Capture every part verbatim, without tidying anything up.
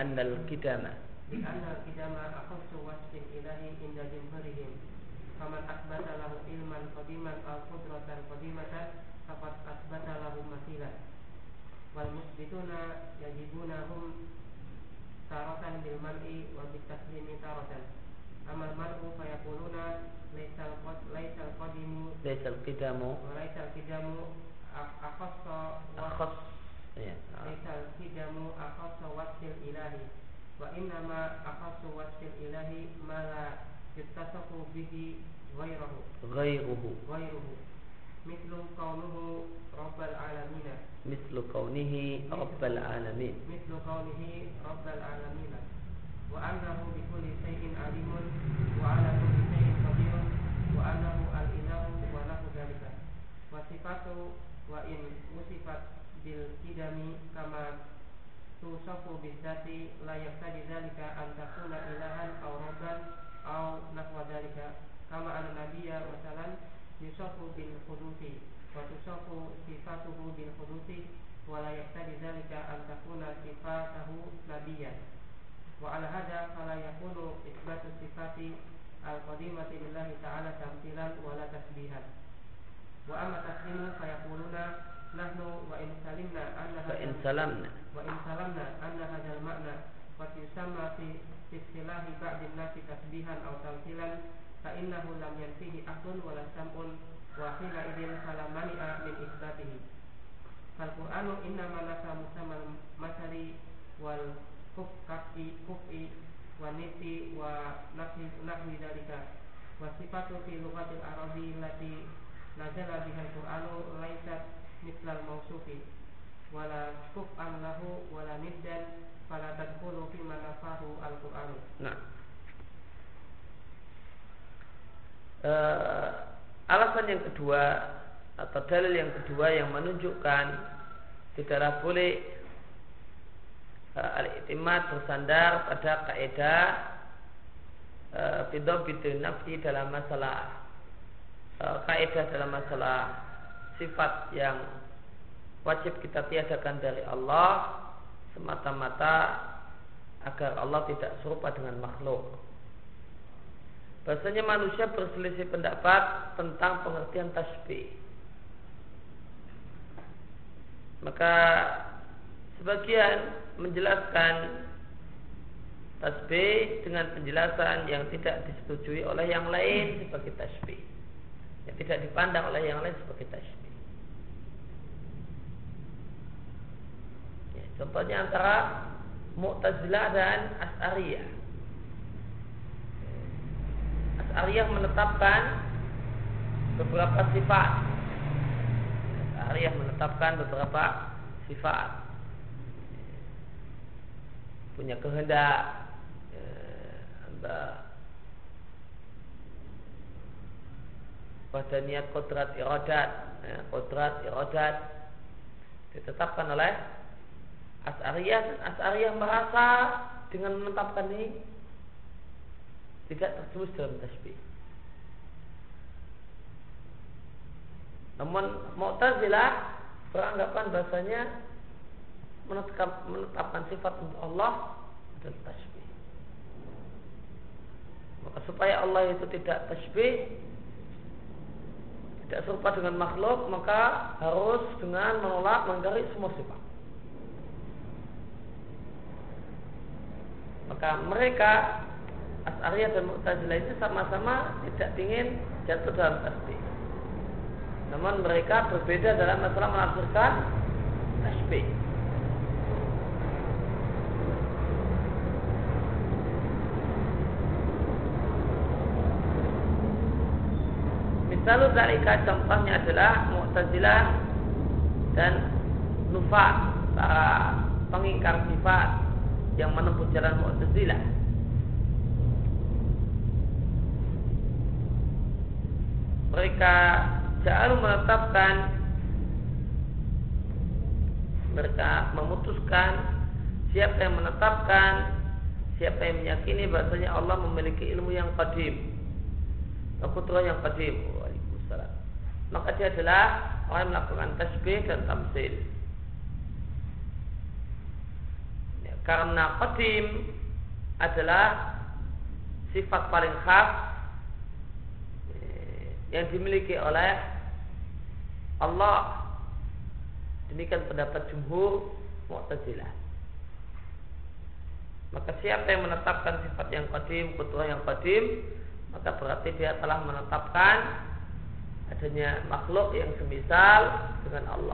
annal qidama bi annal qidama akhassu wasfin ilahi inda jumhurihim faman asbata lahu ilman qadiman aw qudratan qadimatan faqad asbata lahu mathilan wal musbituna yajibunahum taratan bil mar'i wa bit taslimi taratan amal mar'u fayaquluna laysal qad laysal qadimu laysal qidamu wa laysal qidamu akhassa akhas ya laysal qidamu akhassa wasfil ilahi wa innama akhassu wasfil ilahi ma la yattasafu bihi ghairuhu ghairuhu ghairuhu mithlu kaunuhu rabbal alamin mithlu kaunihi rabbal alamin mithlu kaunihi rabbal alamin wa annahu bi kulli shay'in alimun wa ala kulli shay'in qadirun wa annahu al-ilahu wa lahu dzalika wa sifatu wa in musifat bil qidami kama tusafu bidzati la yaqtadi dzalika an takuna ilahan aw rabban aw nahwa dzalika kama anna nabiyya masalan yusafu bil hudusi wa tusafu sifatuhu bil hudusi wa la yaqtadi dzalika an takuna sifatuhu nabiyyan wa ala hadza fala yakunu isbatu sifati al-qadimati lillahi ta'ala tamthilan wa la tasbihan wa amma taslimu fayaquluna nahnu wa in salimna anna wa in salamna wa in salamna anna hadzal ma'na qad yusamma fi istilahi ba'd an-nasi tasbihan aw tamthilan fa innahu lam yanfihi aqlun wa la sam'un wa hina idin fala mani'a min isbatihi fal qur'anu inna ma nafa musammal masali wal kuf'i kuf'i wa niti wa nahwi nahwi dalika wa sifatu fi lughatil arabi allati nazala biha al-qur'anu laysat mithlal mausufi wala kuf'an lahu wala niddan fala tadkhulu fi ma nafahu al-qur'anu. Nah, uh, alasan yang kedua atau dalil yang kedua yang menunjukkan tidaklah boleh al-i'timad bersandar pada kaidah bidhab bidun nafsi dalam masalah kaidah dalam masalah sifat yang wajib kita tiadakan dari Allah semata-mata agar Allah tidak serupa dengan makhluk. Bahasanya manusia berselisih pendapat tentang pengertian tasbih. Maka sebagian menjelaskan tasbih dengan penjelasan yang tidak disetujui oleh yang lain sebagai tasbih, yang tidak dipandang oleh yang lain sebagai tasbih. Ya, contohnya antara Mu'tazilah dan Asy'ariyah. Asy'ariyah menetapkan beberapa sifat. Asy'ariyah menetapkan beberapa sifat. Punya kehendak, pada niat kodrat iradat, kodrat iradat ditetapkan oleh Asy'ariyah, dan Asy'ariyah merasa dengan menetapkan ini tidak tertulis dalam tasbih. Namun Mu'tazilah beranggapan bahasanya menetapkan, menetapkan sifat untuk Allah dan tasbih. Maka supaya Allah itu tidak tasbih, tidak serupa dengan makhluk, maka harus dengan menolak, mengingkari semua sifat. Maka mereka Asy'ariyah dan Mu'tazilah itu sama-sama tidak ingin jatuh dalam tasbih. Namun mereka berbeda dalam masalah menafsirkan tasbih. Misalnya zalika, contohnya adalah Mu'tazilah dan Nufat, para pengingkar sifat yang menempuh jalan Mu'tazilah. Mereka jauh menetapkan, mereka memutuskan siapa yang menetapkan, siapa yang meyakini bahasanya Allah memiliki ilmu yang qadim, qudrah yang qadim. Waalaikumsalam. Maka dia adalah orang yang melakukan tasbih dan tamtsil. Ya, karena qadim adalah sifat paling khas yang dimiliki oleh Allah. Demikian pendapat jumhur Mu'tazilah. Maka siapa yang menetapkan sifat yang qadim, qudrah yang qadim, maka berarti dia telah menetapkan adanya makhluk yang semisal dengan Allah.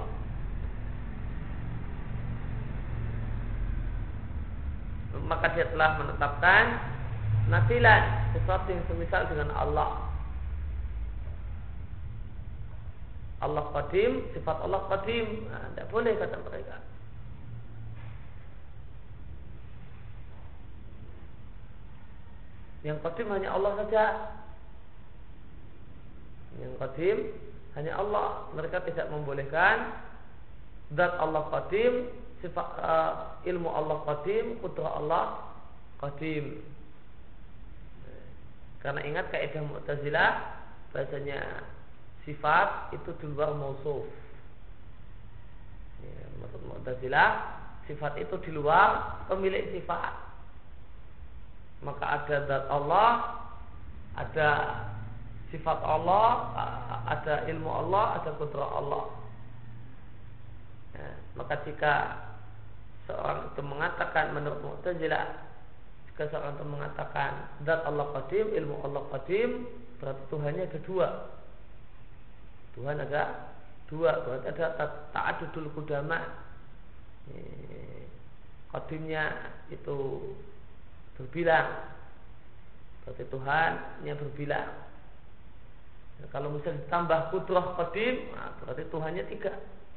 Maka dia telah menetapkan nasilan, sesuatu yang semisal dengan Allah. Allah qadim, sifat Allah qadim, nah, tidak boleh kata mereka. Yang qadim hanya Allah saja. Yang qadim hanya Allah. Mereka tidak membolehkan zat Allah qadim, sifat uh, ilmu Allah qadim, qudrah Allah qadim. Karena ingat kaidah Mu'tazilah bahasanya sifat itu di luar mausuf. Ya, maksud Mu'tazilah sifat itu di luar pemilik sifat. Maka ada zat Allah, ada sifat Allah, ada ilmu Allah, ada qudrah Allah. Ya, maka jika seorang itu mengatakan menurut Mu'tazilah, jika seorang itu mengatakan zat Allah qadim, ilmu Allah qadim, berarti Tuhannya ada dua. Tuhan ada dua, berarti ada ta'adudul qudama. Qadimnya itu berbilang, berarti Tuhannya berbilang. Nah, kalau misalnya ditambah qudrah qadim, nah, berarti Tuhannya tiga.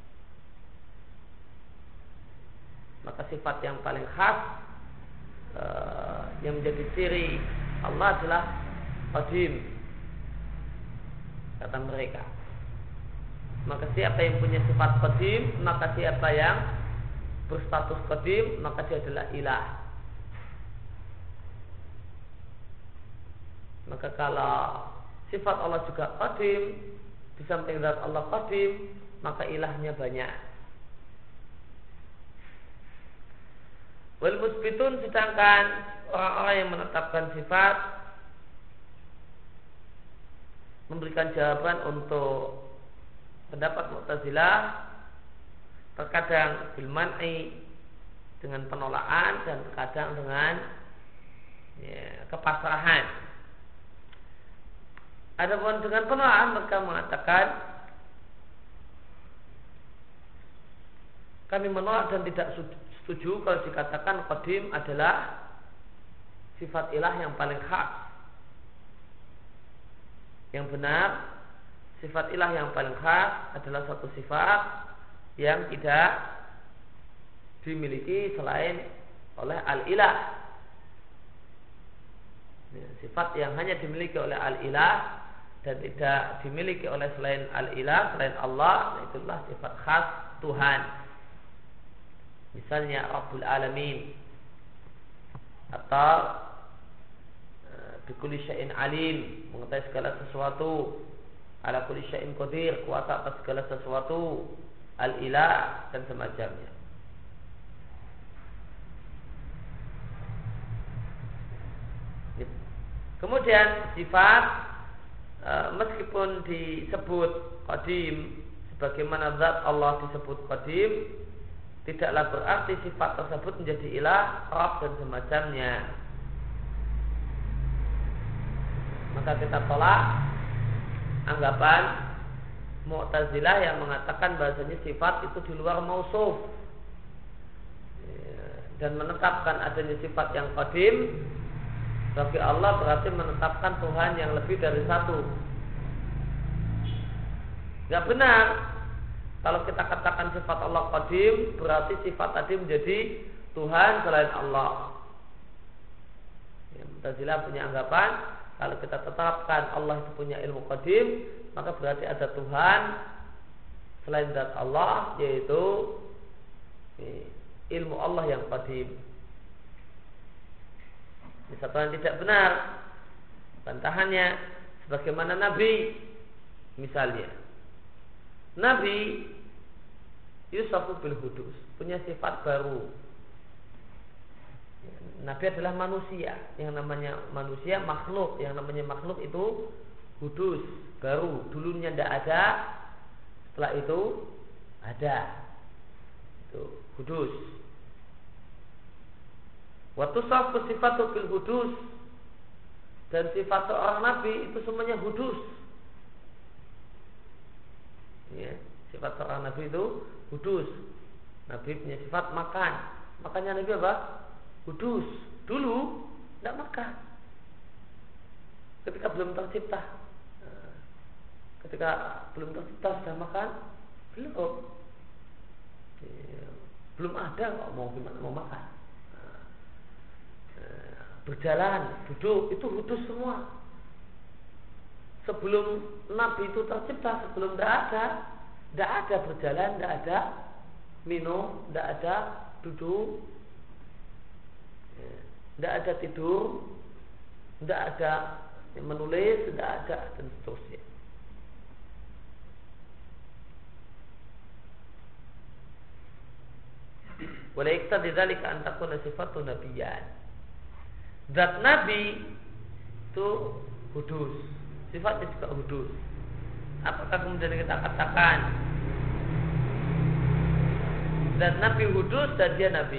Maka sifat yang paling khas uh, yang menjadi ciri Allah adalah qadim, kata mereka. Maka siapa yang punya sifat qadim, maka siapa yang berstatus qadim, maka dia adalah ilah. Maka kalau sifat Allah juga qadim, di samping zat Allah qadim, maka ilahnya banyak. Wal musbitun, sedangkan orang-orang yang menetapkan sifat memberikan jawaban untuk pendapat Mu'tazilah, terkadang bil man'i dengan penolakan dan terkadang dengan ya, kepasrahan. Adapun dengan penolakan mereka mengatakan kami menolak dan tidak setuju kalau dikatakan qadim adalah sifat ilah yang paling khas. Yang benar, sifat ilah yang paling khas adalah satu sifat yang tidak dimiliki selain oleh al-ilah. Sifat yang hanya dimiliki oleh al-ilah dan tidak dimiliki oleh selain al-ilah, selain Allah, itulah sifat khas Tuhan. Misalnya Rabbul Alamin, atau bikulli syai'in alim, mengetahui segala sesuatu, ala kulli syai'in qadir, kuasa atas segala sesuatu, al-ilah dan semacamnya. Kemudian sifat e, meskipun disebut qadim, sebagaimana zat Allah disebut qadim, tidaklah berarti sifat tersebut menjadi ilah, Rabb dan semacamnya. Maka kita tolak anggapan Mu'tazilah yang mengatakan bahasanya sifat itu di luar mausuf dan menetapkan adanya sifat yang qadim bagi Allah berarti menetapkan Tuhan yang lebih dari satu. Gak benar. Kalau kita katakan sifat Allah qadim, berarti sifat tadi menjadi Tuhan selain Allah. Ya, Mu'tazilah punya anggapan kalau kita tetapkan Allah itu punya ilmu qadim, maka berarti ada Tuhan selain zat Allah, yaitu ilmu Allah yang qadim. Ini satu yang tidak benar. Bantahannya sebagaimana Nabi, misalnya Nabi Yusufu bil hudus, punya sifat baru. Nabi adalah manusia. Yang namanya manusia makhluk. Yang namanya makhluk itu hudus, baru. Dulunya tidak ada, setelah itu ada. Itu hudus. Wa tusaffu sifatu bil hudus. Dan sifat seorang nabi itu semuanya hudus. Ya, sifat seorang nabi itu hudus. Nabi punya sifat makan. Makannya Nabi apa? Hudus. Dulu tidak makan. Ketika belum tercipta. Ketika belum tercipta sudah makan? Belum. Belum ada kok mau gimana mau makan. Berjalan, duduk, itu hudus semua. Sebelum Nabi itu tercipta, sebelum tidak ada, tidak ada berjalan, tidak ada minum, tidak ada duduk, tidak ada tidur, tidak ada menulis, tidak ada, dan seterusnya. Wala iqtadi dzalika an takuna sifatun nabiyyan. Zat Nabi itu hudus, sifatnya juga hudus. Apakah kemudian kita katakan zat Nabi hudus dan dia Nabi?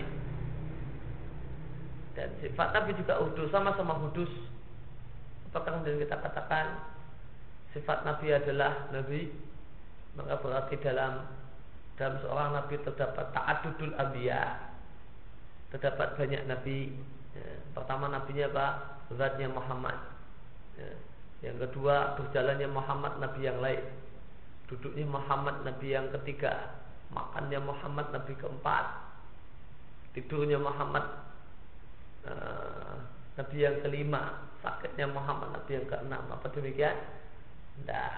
Dan sifat Nabi juga hudus, sama-sama hudus. Apakah kemudian kita katakan sifat Nabi adalah Nabi? Maka berarti dalam dalam seorang Nabi terdapat ta'addudul anbiya, terdapat banyak Nabi. Ya, pertama nabinya apa? Zatnya Muhammad. Ya, yang kedua berjalannya Muhammad Nabi yang lain. Duduknya Muhammad Nabi yang ketiga. Makannya Muhammad Nabi keempat. Tidurnya Muhammad uh, Nabi yang kelima. Sakitnya Muhammad Nabi yang keenam. Apa demikian? Tidak.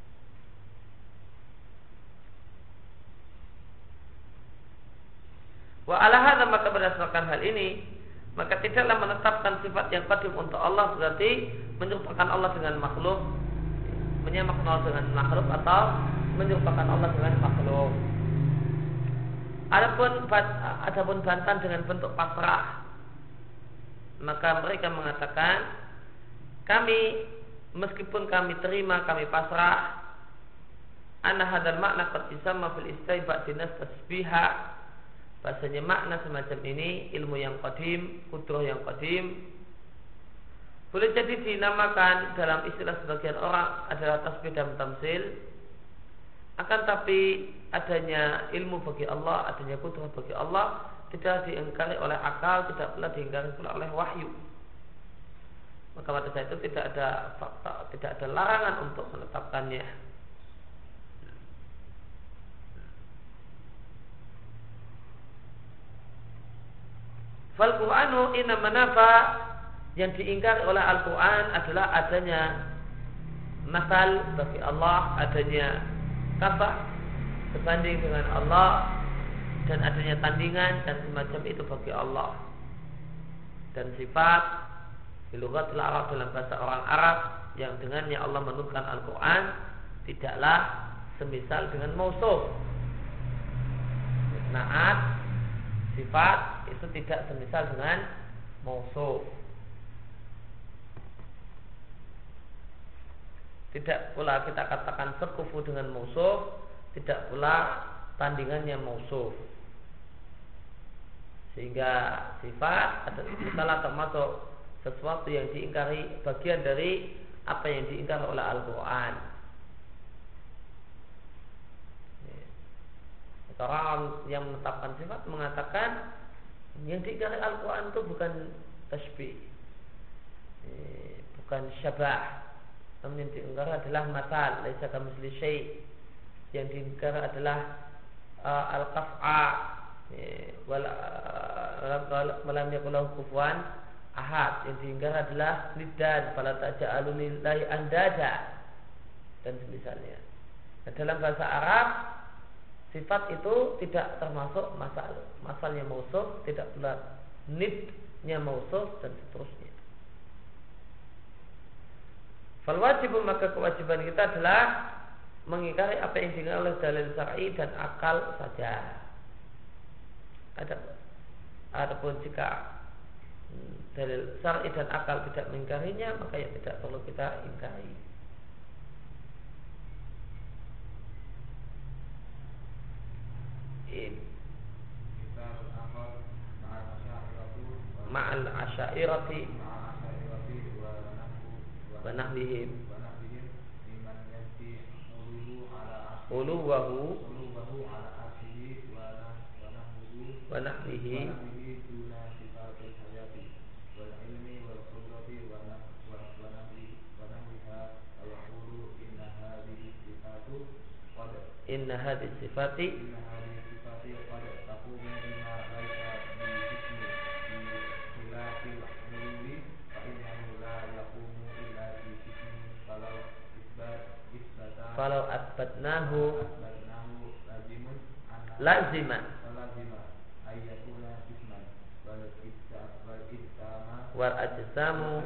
Wa ala hadza, maka berdasarkan hal ini, maka tidaklah menetapkan sifat yang qadim untuk Allah berarti menyerupakan Allah dengan makhluk, menyamakan Allah dengan makhluk, atau menyerupakan Allah dengan makhluk. Adapun adapun bantahan dengan bentuk pasrah, maka mereka mengatakan, kami meskipun kami terima, kami pasrah, anna hadzal makna qad yusamma fil istibad dinas tasbiha. Bahasanya makna semacam ini, ilmu yang qadim, kudrah yang qadim, boleh jadi dinamakan dalam istilah sebagian orang adalah tasbih dan tamsil. Akan tapi adanya ilmu bagi Allah, adanya kudrah bagi Allah tidak diingkari oleh akal, tidak pula diingkari pula oleh wahyu. Maka pada saat itu tidak ada fakta, tidak ada larangan untuk menetapkannya. Fal Qur'anu inna manafa, yang diingkari oleh Al-Quran adalah adanya masal bagi Allah, adanya kafah sebanding dengan Allah, dan adanya tandingan dan semacam itu bagi Allah. Dan sifat bilughatil Arab, dalam bahasa orang Arab, yang dengannya Allah menurunkan Al-Quran tidaklah semisal dengan mausuf. Naat sifat itu tidak semisal dengan mausuf. Tidak pula kita katakan sekufu dengan mausuf, tidak pula tandingannya mausuf. Sehingga sifat adalah termasuk sesuatu yang diingkari, bagian dari apa yang diingkari oleh Al-Quran. Orang yang menetapkan sifat mengatakan yang diingkari Al-Quran itu bukan tasbih, bukan syabah, namun yang diingkari adalah masal, laisa kamitslihi syai'. Yang diingkari adalah uh, al-qaf'a, walam yakul lahu kufuwan ahad. Yang diingkari adalah niddan, fala taj'alu lillahi andada, dan semisalnya. Nah, dalam bahasa Arab sifat itu tidak termasuk masal, masalnya mausuf, tidak pula nidnya mausuf, dan seterusnya. Fal wajib, maka kewajiban kita adalah mengingkari apa yang diingkari oleh dalil syar'i dan akal saja. Ada, adapun jika dalil syar'i dan akal tidak mengingkarinya, maka ya tidak perlu kita ingkari. Ma'al asyairati wa nahwihim uluwahu wa nahwihi inna hadhihi sifati falau asbatnahu laziman wal ajsamu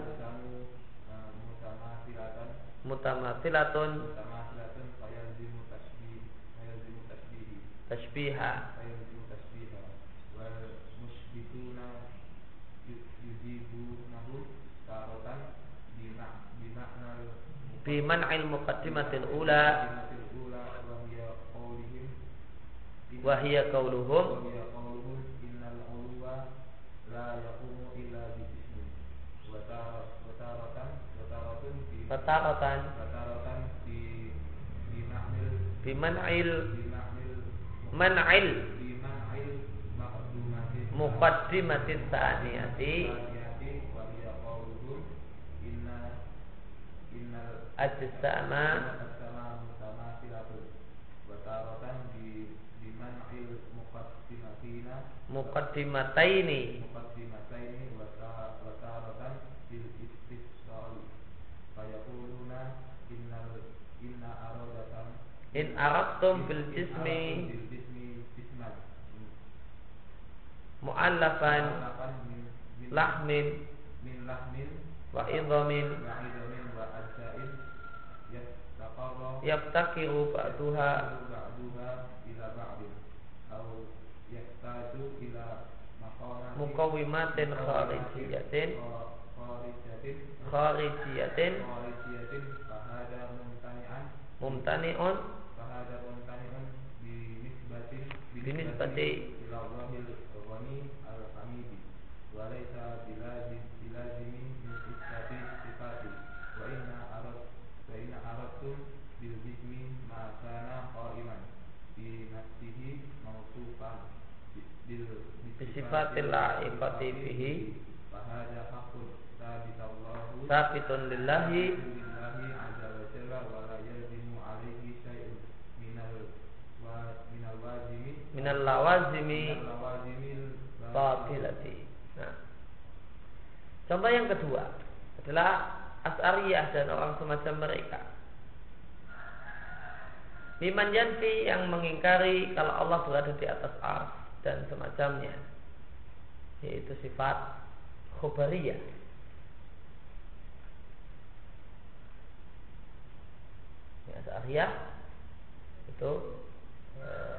mutamathilatun tashbiha biman'il muqaddimatil ula wa hiya qauluhum fataratan biman'il man'il muqaddimatin tsaniyati ajsama muqaddimataini in aradtum bil jismi mu'allafan lahmin wa idhamin yaftakiru ba'duha muqawwimatin kharijiyatin kharijiyatin mumtani'un binisbati bisifatil la'iqati bihi sabitun lillahi minal lawazimi batilati. Nah, contoh yang kedua adalah Asy'ariyah dan orang semacam mereka. Liman yanfi yang mengingkari kalau Allah berada di atas arsy dan semacamnya, yaitu sifat khobariyah. Ya, Asy'ariyah itu eh,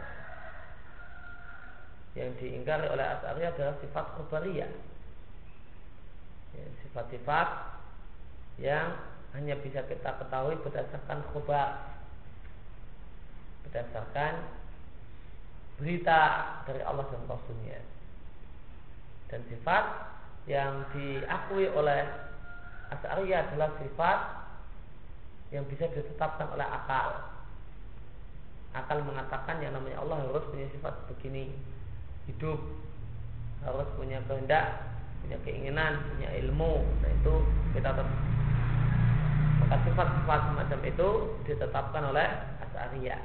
yang diingkari oleh Asy'ariyah adalah sifat khobariyah, ya, sifat-sifat yang hanya bisa kita ketahui berdasarkan khobar, berdasarkan berita dari Allah dan Rasulnya, dan sifat yang diakui oleh Asy'ariyah adalah sifat yang bisa ditetapkan oleh akal. Akal mengatakan yang namanya Allah harus punya sifat begini, hidup, harus punya kehendak, punya keinginan, punya ilmu. Nah itu kita tetap, maka sifat-sifat semacam itu ditetapkan oleh Asy'ariyah.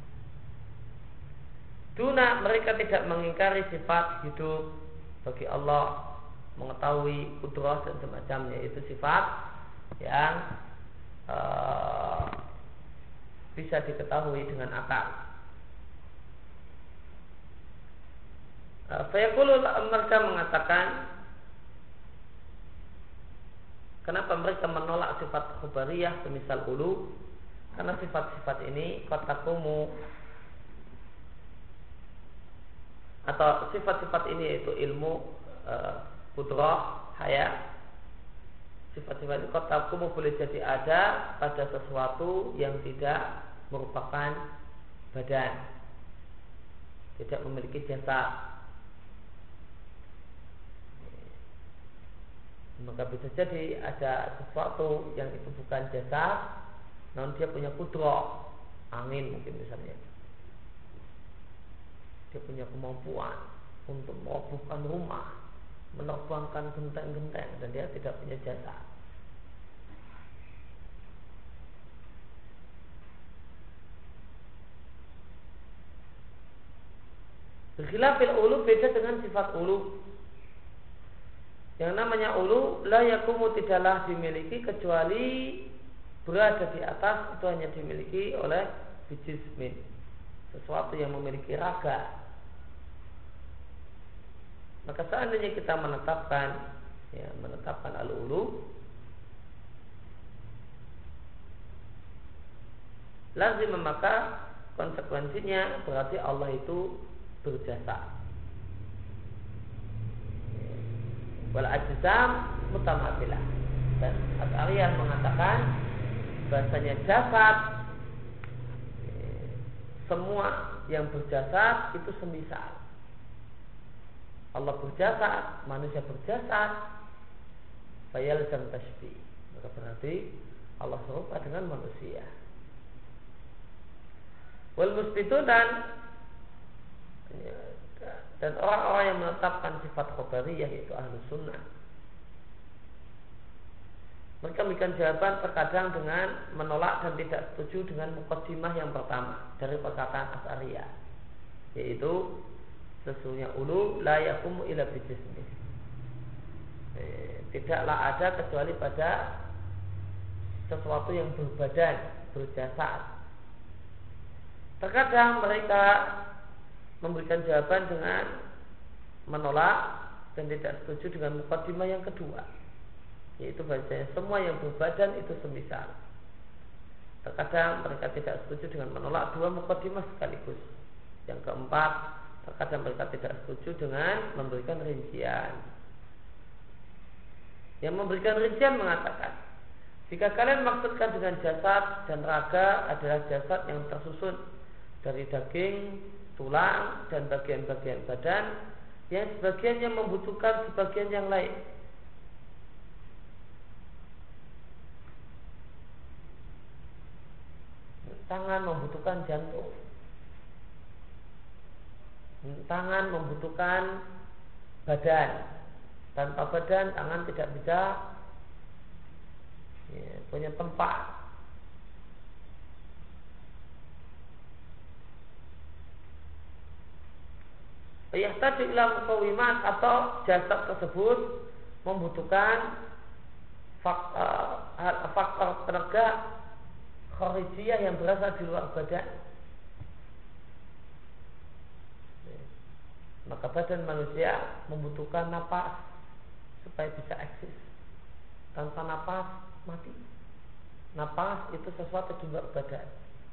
Duna, mereka tidak mengingkari sifat hidup bagi Allah, mengetahui kudrah dan semacamnya. Itu sifat yang uh, bisa diketahui dengan akal. Fayaqulu, mereka mengatakan, kenapa mereka menolak sifat khobariyah semisal ulu? Karena sifat-sifat ini qatakumu, atau sifat-sifat ini yaitu ilmu, uh, kudrah, haya. Sifat-sifat qad taqumu boleh jadi ada pada sesuatu yang tidak merupakan badan, tidak memiliki jasad. Maka bisa jadi ada sesuatu yang itu bukan jasad, namun dia punya kudrah, angin mungkin misalnya. Dia punya kemampuan untuk merobohkan rumah, menerbangkan genteng-genteng, dan dia tidak punya jasa. Berkhilafil ulu beda dengan sifat ulu. Yang namanya ulu la yakumu tidaklah dimiliki kecuali berada di atas, itu hanya dimiliki oleh bijismin, sesuatu yang memiliki raga. Maka seandainya kita menetapkan ya, menetapkan al-ulu, lazim maka konsekuensinya berarti Allah itu berjasa. Wal ajzam mutamatsilah. Dan Asy'ariyah mengatakan bahasanya jasad, semua yang berjasad itu semisal. Allah berjasad, manusia berjasad, fayalzam tashbih. Maka berarti Allah serupa dengan manusia. Wal musbitu dan dan orang-orang yang menetapkan sifat khobariyah yaitu ahlu sunnah, mereka memberikan jawaban terkadang dengan menolak dan tidak setuju dengan muqaddimah yang pertama dari perkataan Asy'ariyah, yaitu sesungguhnya ulu la yaqumu illa bijismi. Eh, tidaklah ada kecuali pada sesuatu yang berbadan, berjasad. Terkadang mereka memberikan jawaban dengan menolak dan tidak setuju dengan muqaddimah yang kedua, yaitu bahasanya semua yang berbadan itu semisal. Terkadang mereka tidak setuju dengan menolak dua muqaddimah sekaligus. Yang keempat, terkadang mereka tidak setuju dengan memberikan rincian. Yang memberikan rincian mengatakan, jika kalian maksudkan dengan jasad dan raga adalah jasad yang tersusun dari daging, tulang, dan bagian-bagian badan, yang sebagiannya membutuhkan sebagian yang lain. Tangan membutuhkan jantung, tangan membutuhkan badan. Tanpa badan tangan tidak bisa ya, punya tempat. Yahtaju ila muqawimat, atau jasad tersebut membutuhkan faktor, faktor penegak kharijiyah yang berasal di luar badan. Maka badan manusia membutuhkan napas supaya bisa eksis. Tanpa napas mati. Napas itu sesuatu di luar badan.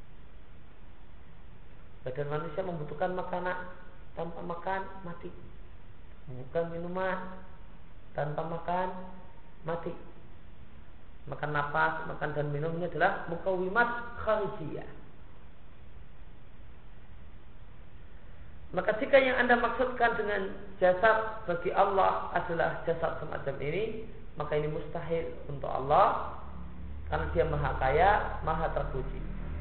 Badan manusia membutuhkan makanan. Tanpa makan mati. Bukan minuman. Tanpa makan mati. Makan napas, makan dan minum ini adalah muqawimat kharijiyah. Maka jika yang Anda maksudkan dengan jasad bagi Allah adalah jasad semacam ini, maka ini mustahil untuk Allah, karena Dia maha kaya, maha terpuji.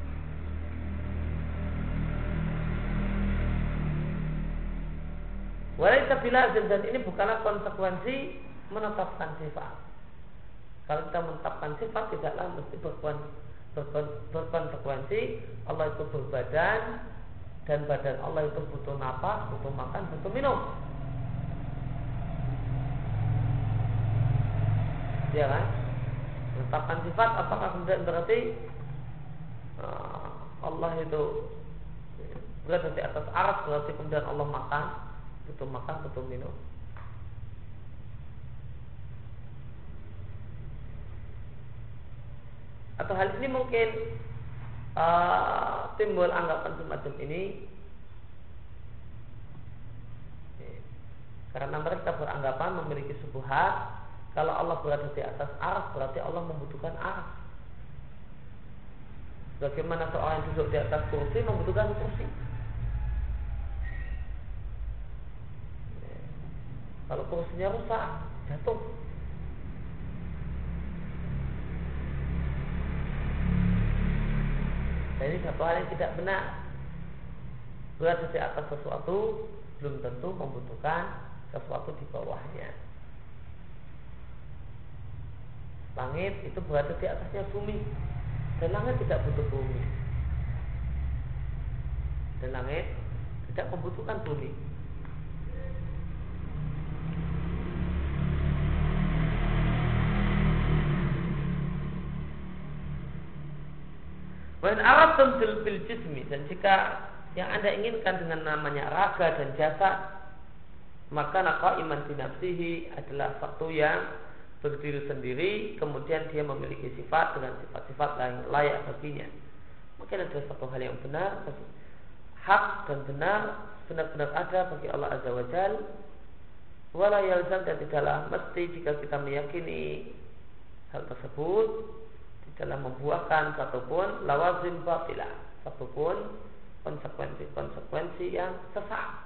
Walaysa bilazim, dan ini bukanlah konsekuensi menetapkan sifat. Kalau kita menetapkan sifat, tidaklah mesti berkonsekuensi Allah itu berbadan, dan badan Allah itu butuh napas, butuh makan, butuh minum. Ya kan? Menetapkan sifat, apakah kemudian berarti uh, Allah itu berada di atas aras, berarti kemudian Allah makan, butuh makan, butuh minum. Atau hal ini mungkin uh, timbul anggapan semacam ini karena mereka beranggapan memiliki syubhat Kalau Allah berada di atas arsy berarti Allah membutuhkan arsy. Bagaimana seorang yang duduk di atas kursi membutuhkan kursi. Kalau kursinya rusak, jatuh. Dan ini satu hal yang tidak benar. Berada di atas sesuatu belum tentu membutuhkan sesuatu di bawahnya. Langit itu berada di atasnya bumi, dan langit tidak butuh bumi, dan langit tidak membutuhkan bumi. Wa in aradtum bil jismi, dan jika yang Anda inginkan dengan namanya raga dan jasad, maka qaiman bi nafsihi adalah satu yang berdiri sendiri, kemudian dia memiliki sifat dengan sifat-sifat yang layak baginya. Mungkin ada satu hal yang benar, hak dan benar, benar-benar ada bagi Allah Azza wa Jalla. Wala yalzam, dan tidaklah mesti jika kita meyakini hal tersebut tidaklah membuahkan satupun lawazim batilah, satupun konsekuensi-konsekuensi yang sesat.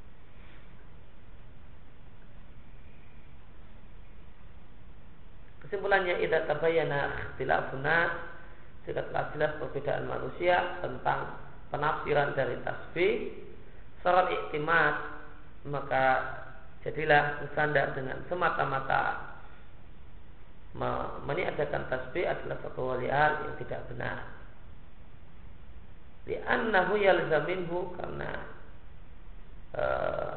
Kesimpulannya, idza tabayyana ikhtilafun nas, jika telah jelas perbedaan manusia tentang penafsiran dari tasbih, saral iktimad, maka jadilah bersandar dengan semata-mata meniadakan tasbih adalah satu hal yang tidak benar. Li'annahu yalzaminhu, karena uh,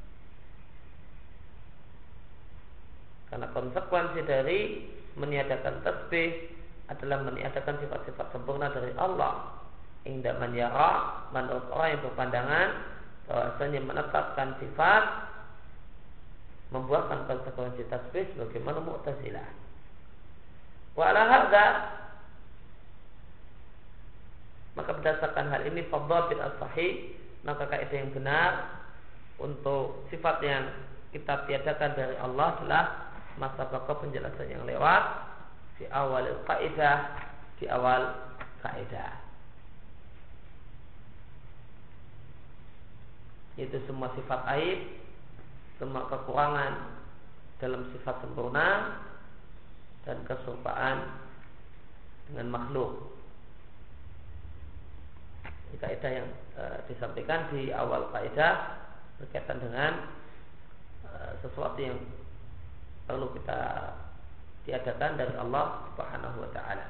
Karena konsekuensi dari meniadakan tasbih adalah meniadakan sifat-sifat sempurna dari Allah. Inda man yara, menurut orang yang berpandangan bahwasanya menetapkan sifat membuahkan konsekuensi tasbih sebagaimana Mu'tazilah. Wa ala hadza, maka berdasarkan hal ini fadhabil as-sahih, maka kaidah yang benar untuk sifat yang kita tiadakan dari Allah adalah masa pokok penjelasan yang lewat di awal kaidah, di awal kaidah, yaitu semua sifat aib, semua kekurangan dalam sifat sempurna dan keserupaan dengan makhluk. Ini kaidah yang e, disampaikan di awal kaidah berkaitan dengan e, sesuatu yang perlu kita tiadakan dari Allah Subhanahu wa taala.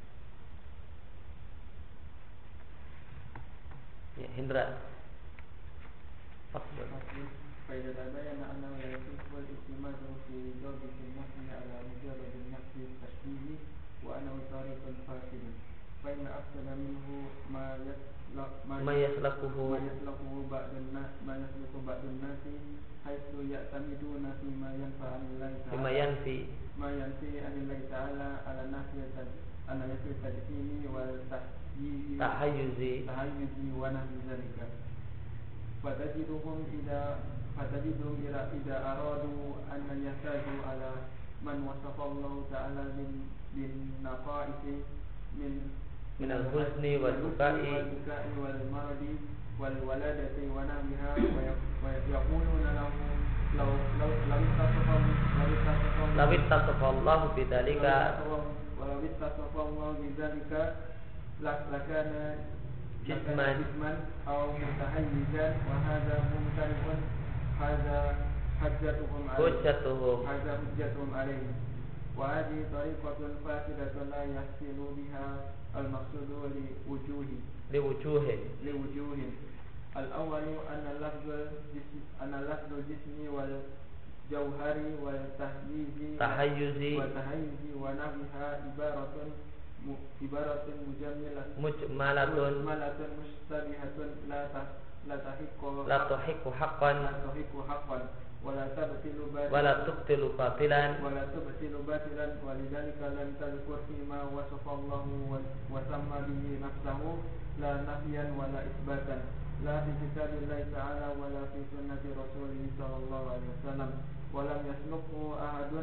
Ya, Hendra. Fasbur. فإذا تبين أنه لا يصح الاعتماد في ضرب النفي على مجرد النفي التشبيه وأنه طريق فاسد، فإن أفسد منه ما يسلك ما يسلكه ما يسلكه بعض الناس ما يسلك بعض الناس حيث يعتمدون فيما ينفع عن الله تعالى فيما ينفي ما ينفي عن الله تعالى على نفي على نفي التجسيم والتحييز تحيز تحيز ونحو ذلك. فتجدهم إذا فتجدهم إذا أرادوا أن يحتاجوا على من وصف الله تعالى بالنقائص من من الحزن والبكاء والمرض والولادة ونحوها ويقولون له لو لو لو اتصف لو اتصف الله بذلك ولو اتصف الله بذلك لكان جسما أو متهيجا وهذا ممتنع. هذا حجتهم حجتهم هذا حجتهم عليه. وهذه طريقة فاسدة لا يحصل بها المقصود لوجوه لوجوه لوجوه الأول أن اللفظ أن اللفظ الجسم والجوهر والتحيز تحيز والتحيز ونحوها عبارة عبارة مجملة مجملة مجملة مشتبهة لا لا تحق لا تحق حقا لا تحق حقا ولا تبطل باطلا ولا تبطل باطلا ولا تبطل باطلا ولذلك لم تذكر فيما وصف الله وسمى به نفسه لا نفيا ولا إثباتا لا في كتاب الله تعالى ولا في سنة رسوله صلى الله عليه وسلم ولم يسلكه أحد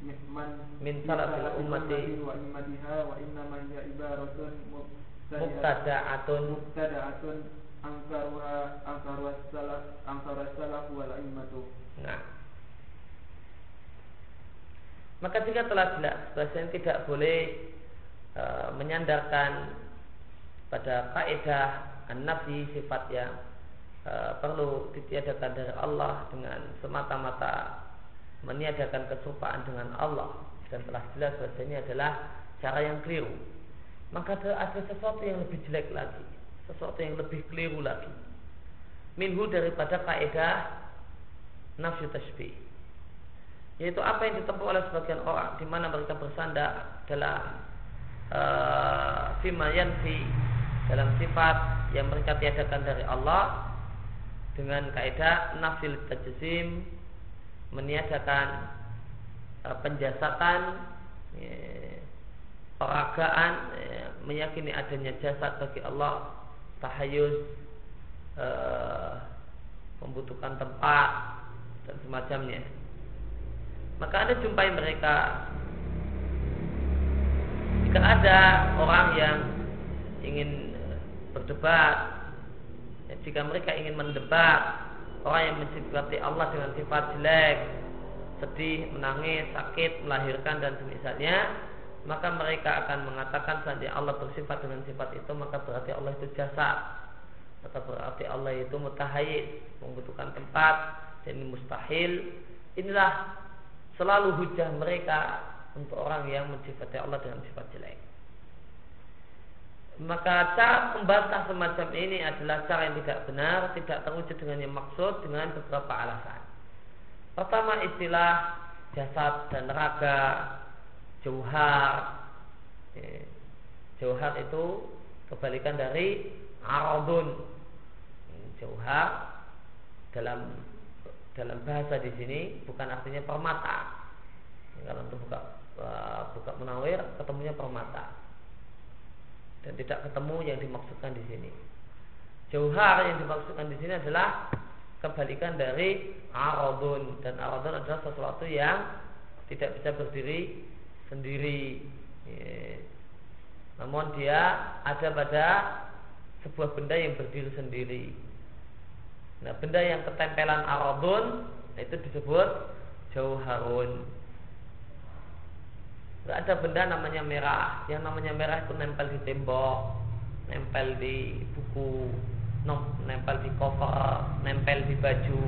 min salafil ummati wa immatiha wa innama hiya ibaratun mubtada'atun mubtada'atun angkaruha angkaruha salaf angkaruha salaf wal immatu. Nah, maka jika telah jelas bahasanya tidak boleh e, menyandarkan pada kaidah an-nafi, sifat yang e, perlu ditiadakan dari Allah dengan semata-mata meniadakan kesupaan dengan Allah, dan telah jelas bahasanya adalah cara yang keliru, maka ada sesuatu yang lebih jelek lagi, sesuatu yang lebih keliru lagi minhu daripada kaidah nafyu tashbih, yaitu apa yang ditempuh oleh sebagian orang di mana mereka bersandar dalam uh, fima yanfi, dalam sifat yang mereka tiadakan dari Allah dengan kaidah nafil tajzim, meniadakan uh, penjasatan, ya, peragaan, ya, meyakini adanya jasad bagi Allah, tahayus, uh, membutuhkan tempat dan semacamnya. Maka Anda jumpai mereka, jika ada orang yang ingin berdebat, ya, jika mereka ingin mendebat orang yang mensifati Allah dengan sifat jelek, sedih, menangis, sakit, melahirkan dan semisalnya, maka mereka akan mengatakan seandainya Allah bersifat dengan sifat itu, maka berarti Allah itu jasad, maka berarti Allah itu mutahayyis, membutuhkan tempat, dan ini mustahil. Inilah selalu hujah mereka untuk orang yang mensifati Allah dengan sifat jelek. Maka cara membantah semacam ini adalah cara yang tidak benar, tidak terwujud dengan yang maksud, dengan beberapa alasan. Pertama, istilah jasad dan raga, jauhar. Jauhar itu kebalikan dari aradun. Jauhar dalam dalam bahasa di sini bukan artinya permata. Kalau untuk buka buka Munawir ketemunya permata, dan tidak ketemu yang dimaksudkan di sini. Jauhar yang dimaksudkan di sini adalah kebalikan dari aradun, dan aradun adalah sesuatu yang tidak bisa berdiri sendiri, ya. Namun dia ada pada sebuah benda yang berdiri sendiri. Nah, benda yang ketempelan aradun itu disebut jauharun. Ada benda namanya merah, yang namanya merah itu nempel di tembok, nempel di buku, nempel di cover, nempel di baju.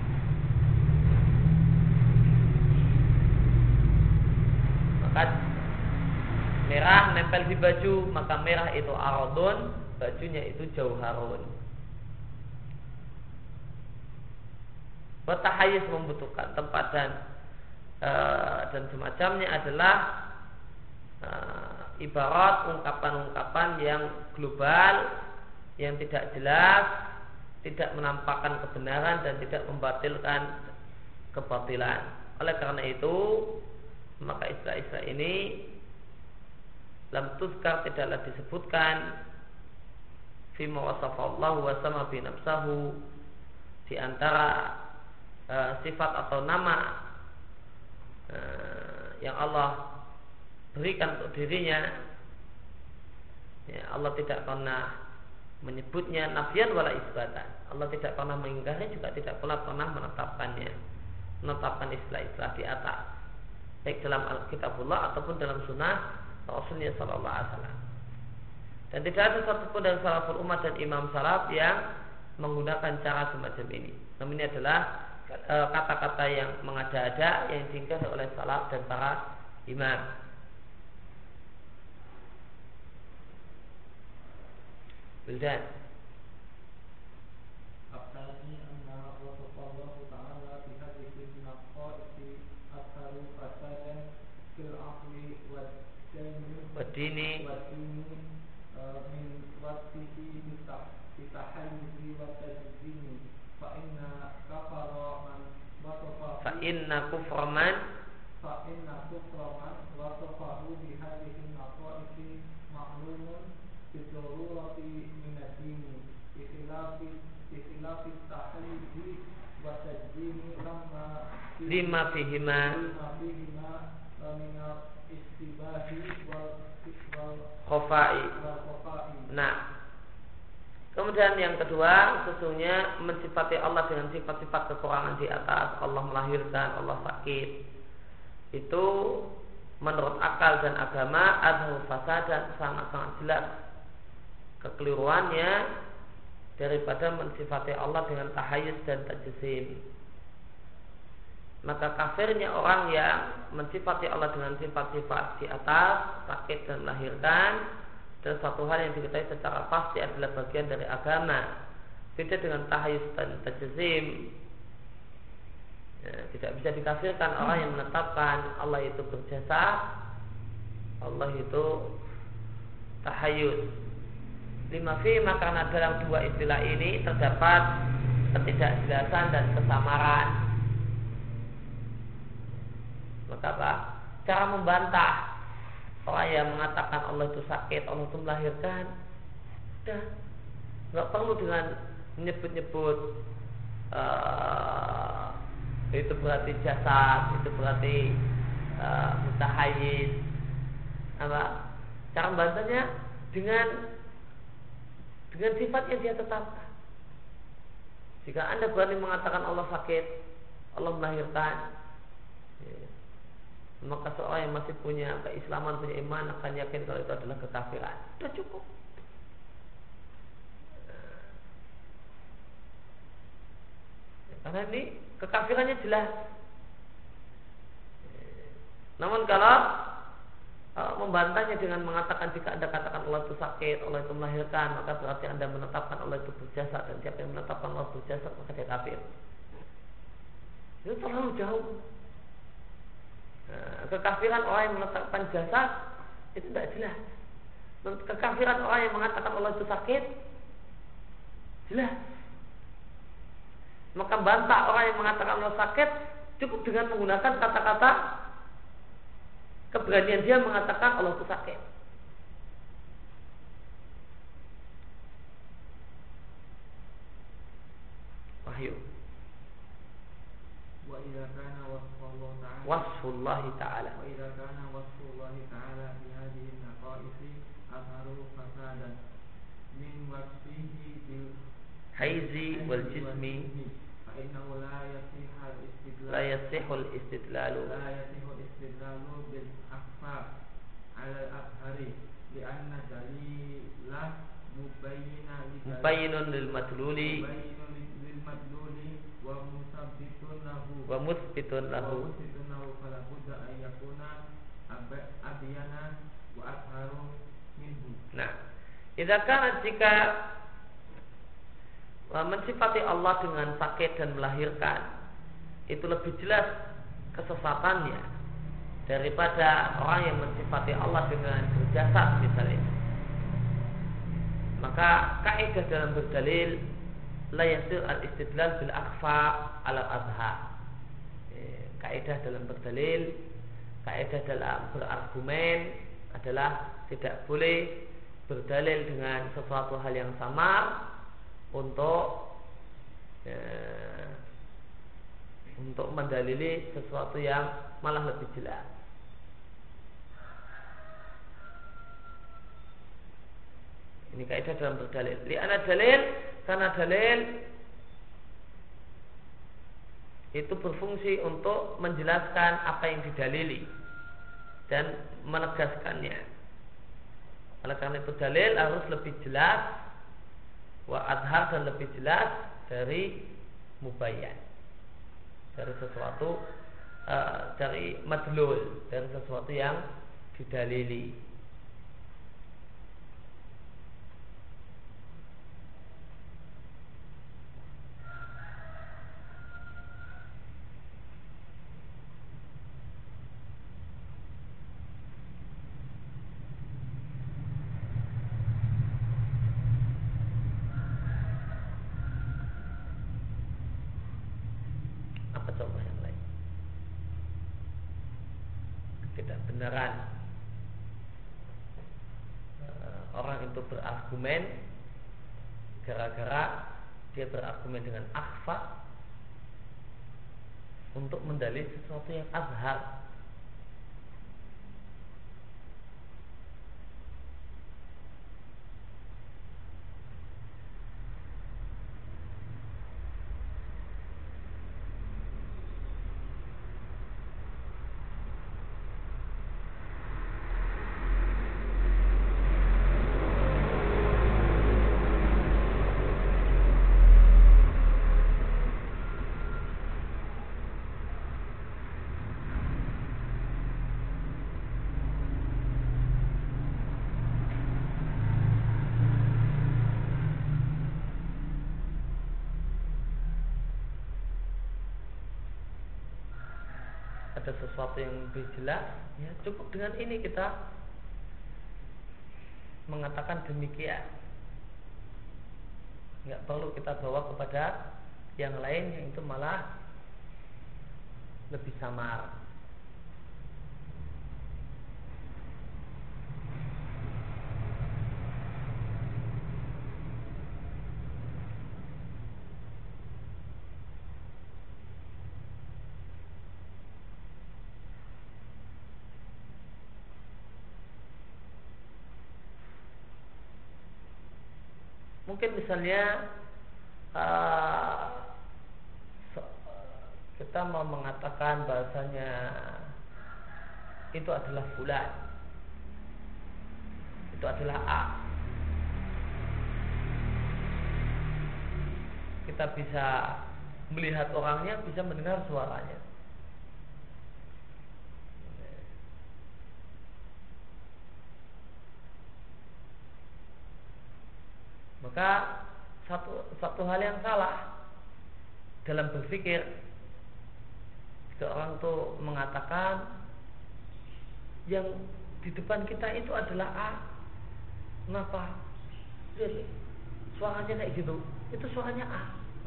Maka merah nempel di baju, maka merah itu aradun, bajunya itu jauharun. Tahayus membutuhkan tempat dan uh, dan semacamnya adalah uh, ibarat ungkapan-ungkapan yang global, yang tidak jelas, tidak menampakkan kebenaran dan tidak membatilkan kebatilan. Oleh karena itu, maka istilah-istilah ini lam tuzkar, tidaklah disebutkan fima wasafallahu wa sama bi nafsahu, di antara Uh, sifat atau nama uh, yang Allah berikan untuk dirinya, ya, Allah tidak pernah menyebutnya nafian wala isbatan. Allah tidak pernah mengingkari, juga tidak pernah pernah menetapkannya, menetapkan istilah-istilah di atas, baik dalam Alkitabullah ataupun dalam Sunnah Rasulullah Sallallahu Alaihi Wasallam. Dan tidak ada satupun dari salaful umat dan imam salaf yang menggunakan cara semacam ini. Namun ini adalah kata-kata yang mengada-ada, yang diingkari oleh salaf dan para imam. Bildan. Apalagi anna Rasulullah Taala fi hadhihi naqaiti atharu fasadan fil aqli wa dini wa dini min waqtihi bitahayyi wa tajzimi fa inna kafara man wasafa fa inna kufra man fa inna kufra man wasafahu bi hadhihi naqaiti ma'lumun bi darurati min ad-din bi khilafi bi khilafi tahayyi wa tajzimi lamma lima fihima lima fihima khofai. Nah, kemudian yang kedua, sesungguhnya mensifati Allah dengan sifat-sifat kekurangan di atas, Allah melahirkan, Allah sakit, itu menurut akal dan agama adhu fasadan, sangat-sangat jelas kekeliruannya daripada mensifati Allah dengan tahayus dan tajsim. Maka kafirnya orang yang mensifati Allah dengan sifat-sifat di atas, sakit dan melahirkan, dan satu hal yang diketahui secara pasti adalah bagian dari agama. Beda dengan tahayus dan tajsim. Ya, tidak bisa dikafirkan orang yang menetapkan Allah itu berjasa, Allah itu tahayus. Lima fi, karena dalam dua istilah ini terdapat ketidakjelasan dan kesamaran. Maka apa? Cara membantah orang yang mengatakan Allah itu sakit, Allah itu melahirkan, udah nggak perlu dengan menyebut-nyebut uh, itu berarti jasad, itu berarti uh, mutahayyis. Apa? Cara membantahnya dengan dengan sifat yang dia tetapkan. Jika Anda berani mengatakan Allah sakit, Allah melahirkan, ya, maka seorang yang masih punya keislaman, punya iman akan yakin kalau itu adalah kekafiran. Sudah cukup. Karena ini kekafirannya jelas. Namun kalau uh, membantahnya dengan mengatakan jika Anda katakan Allah itu sakit, Allah itu melahirkan, maka berarti Anda menetapkan Allah itu berjasa, dan siapa yang menetapkan Allah berjasa maka dia kafir. Itu terlalu jauh. Nah, kekafiran orang yang menetapkan jasa itu tidak jelas. Kekafiran orang yang mengatakan Allah itu sakit jelas. Maka bantah orang yang mengatakan Allah sakit cukup dengan menggunakan kata-kata keberanian dia mengatakan Allah itu sakit. Wahyu. Wa idza kana wasfullah ta'ala wasfullah ta'ala wa idza kana wasfullah ta'ala fi hadhihi an-naqaisi atharu fasadan min wasfihi bil haizi wal jismi fa innahu la yasihhu al-istidlal la yasihhu al-istidlal la yasihhu al-istidlal bil akhfa 'ala al-athari li anna dalilah mubayyina mubayyinun lil madluli mubayyinun lil madluli wa musabbitun lahu wa musbitun lahu fala budda an yakuna abyana wa atharu minhu. Nah, idza kana jika mensifati Allah dengan sakit dan melahirkan itu lebih jelas kesesatannya daripada orang yang mensifati Allah dengan berjasa misalnya. Maka kaidah dalam berdalil la yasir al-istidlal bil akhfa ala azhar. Kaidah dalam berdalil, kaidah dalam berargumen adalah tidak boleh berdalil dengan sesuatu hal yang samar untuk ya, untuk mendalili sesuatu yang malah lebih jelas. Ini kaidah dalam berdalil. Li'anna dalil, karena dalil itu berfungsi untuk menjelaskan apa yang didalili dan menegaskannya. Oleh karena itu dalil harus lebih jelas wa adhar dan lebih jelas dari mubayyan, dari sesuatu uh, dari madlul, dari sesuatu yang didalili. Ketidakbenaran orang itu berargumen gara-gara dia berargumen dengan akhfa untuk mendalil sesuatu yang azhar. ada sesuatu yang lebih jelas, ya cukup dengan ini kita mengatakan demikian. Nggak perlu kita bawa kepada yang lain yang itu malah lebih samar. Mungkin misalnya uh, kita mau mengatakan bahasanya itu adalah fulan, itu adalah A. Kita bisa melihat orangnya, bisa mendengar suaranya. Maka satu satu hal yang salah dalam berpikir, jika orang itu mengatakan yang di depan kita itu adalah A, kenapa? Lihat, suaranya kayak gitu, itu suaranya A.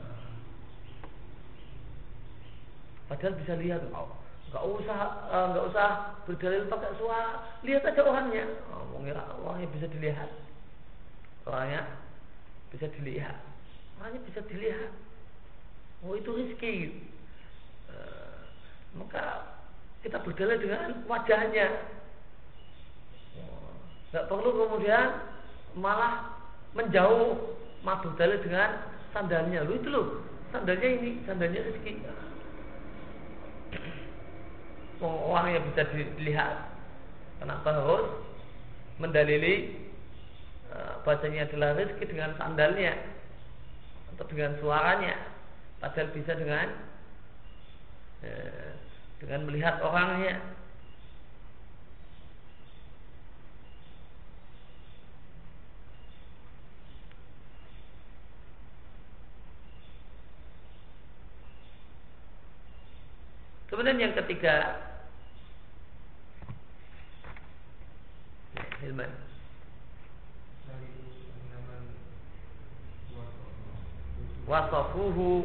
Padahal bisa lihat, oh, nggak usah nggak usah berdalil pakai suara, lihat aja orangnya. Oh, mengira orangnya bisa dilihat, orangnya bisa dilihat, orangnya bisa dilihat. Oh, itu rezeki. E, maka kita berdalil dengan wajahnya. Nggak perlu kemudian malah menjauh, malah berdalil dengan sandalnya. Lu itu loh, sandalnya ini, sandalnya rezeki. Oh, orangnya bisa dilihat. Kenapa harus mendalili bahasanya adalah rezeki dengan sandalnya atau dengan suaranya, padahal bisa dengan eh, dengan melihat orangnya. Kemudian yang ketiga, Hilman, wasafuhu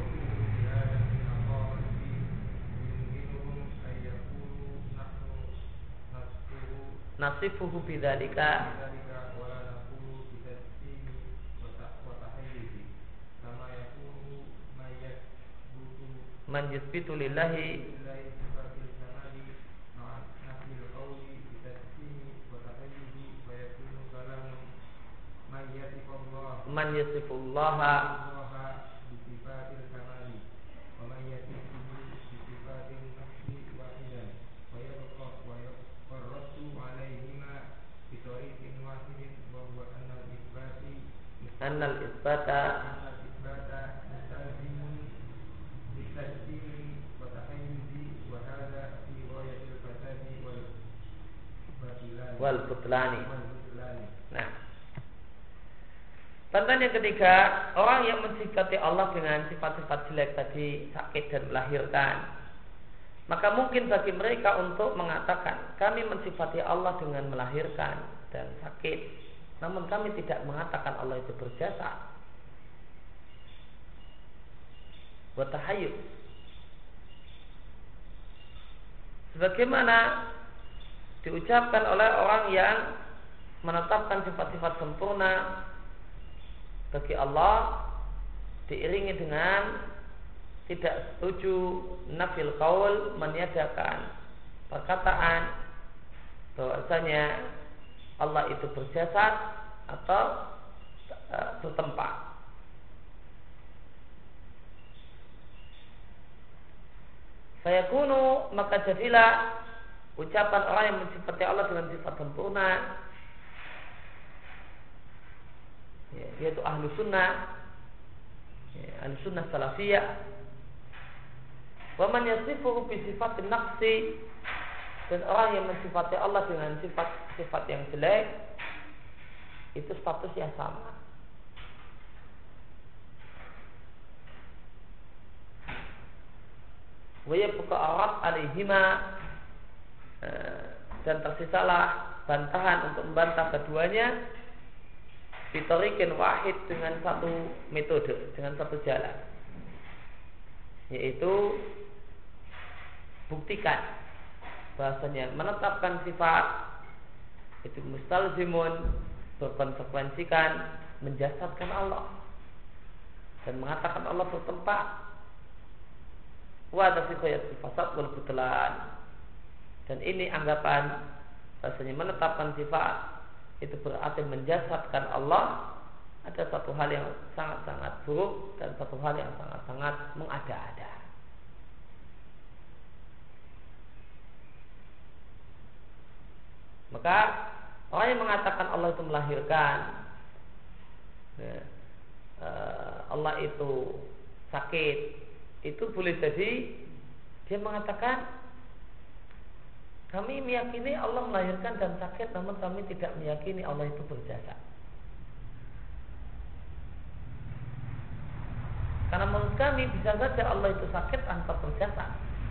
nasifuhu bidzalika man yusbitu lillahi man yasifullaha annal isbata wal butlani. Nah, bantahan yang ketiga, orang yang mensifati Allah dengan sifat-sifat jelek tadi, sakit dan melahirkan, maka mungkin bagi mereka untuk mengatakan kami mensifati Allah dengan melahirkan dan sakit, namun kami tidak mengatakan Allah itu berjasa. Wa tahayyul, sebagaimana diucapkan oleh orang yang menetapkan sifat-sifat sempurna bagi Allah diiringi dengan tidak setuju nafil qaul, meniadakan perkataan bahwasanya Allah itu berjasad atau e, bertempat. Fayakunu, maka jadilah ucapan orang yang mensifati Allah dengan sifat sempurna, ya, yaitu ahlu sunnah, ya, ahlu sunnah salafiyah. Wa man yasifuhu bi sifatin naqsi, dan orang yang mensifati Allah dengan sifat-sifat yang jelek, itu statusnya sama. wa yabqa arad alaihima, dan tersisalah bantahan untuk membantah keduanya bitariqin wahid, dengan satu metode, dengan satu jalan, yaitu buktikan bahasanya menetapkan sifat itu mustalzimun, berkonsekuensikan menjasadkan Allah dan mengatakan Allah bertempat, wa tafiqayatul fasad wal butlan, dan ini anggapan bahasanya menetapkan sifat itu berarti menjasadkan Allah, ada satu hal yang sangat-sangat buruk dan satu hal yang sangat-sangat mengada-ada. Maka orang yang mengatakan Allah itu melahirkan, ya, Allah itu sakit, itu boleh jadi dia mengatakan kami meyakini Allah melahirkan dan sakit, namun kami tidak meyakini Allah itu berjasa. Karena menurut kami bisa saja Allah itu sakit tanpa berjasa.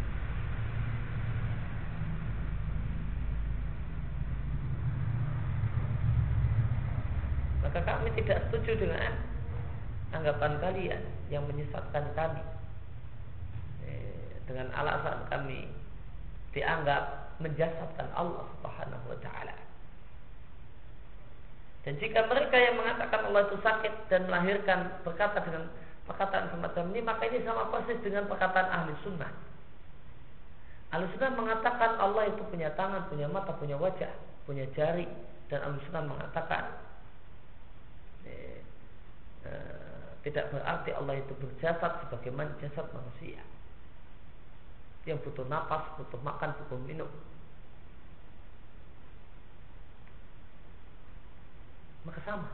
Maka kami tidak setuju dengan anggapan kalian yang menyesatkan kami, dengan alasan kami dianggap menjasadkan Allah Subhanahu wa ta'ala. Dan jika mereka yang mengatakan Allah itu sakit dan melahirkan berkata dengan perkataan semacam ini, maka ini sama persis dengan perkataan ahli sunnah. Ahli sunnah mengatakan Allah itu punya tangan, punya mata, punya wajah, punya jari, dan ahli sunnah mengatakan eh, eh, tidak berarti Allah itu berjasad sebagaimana jasad manusia yang butuh napas, butuh makan, butuh minum. Maka sama,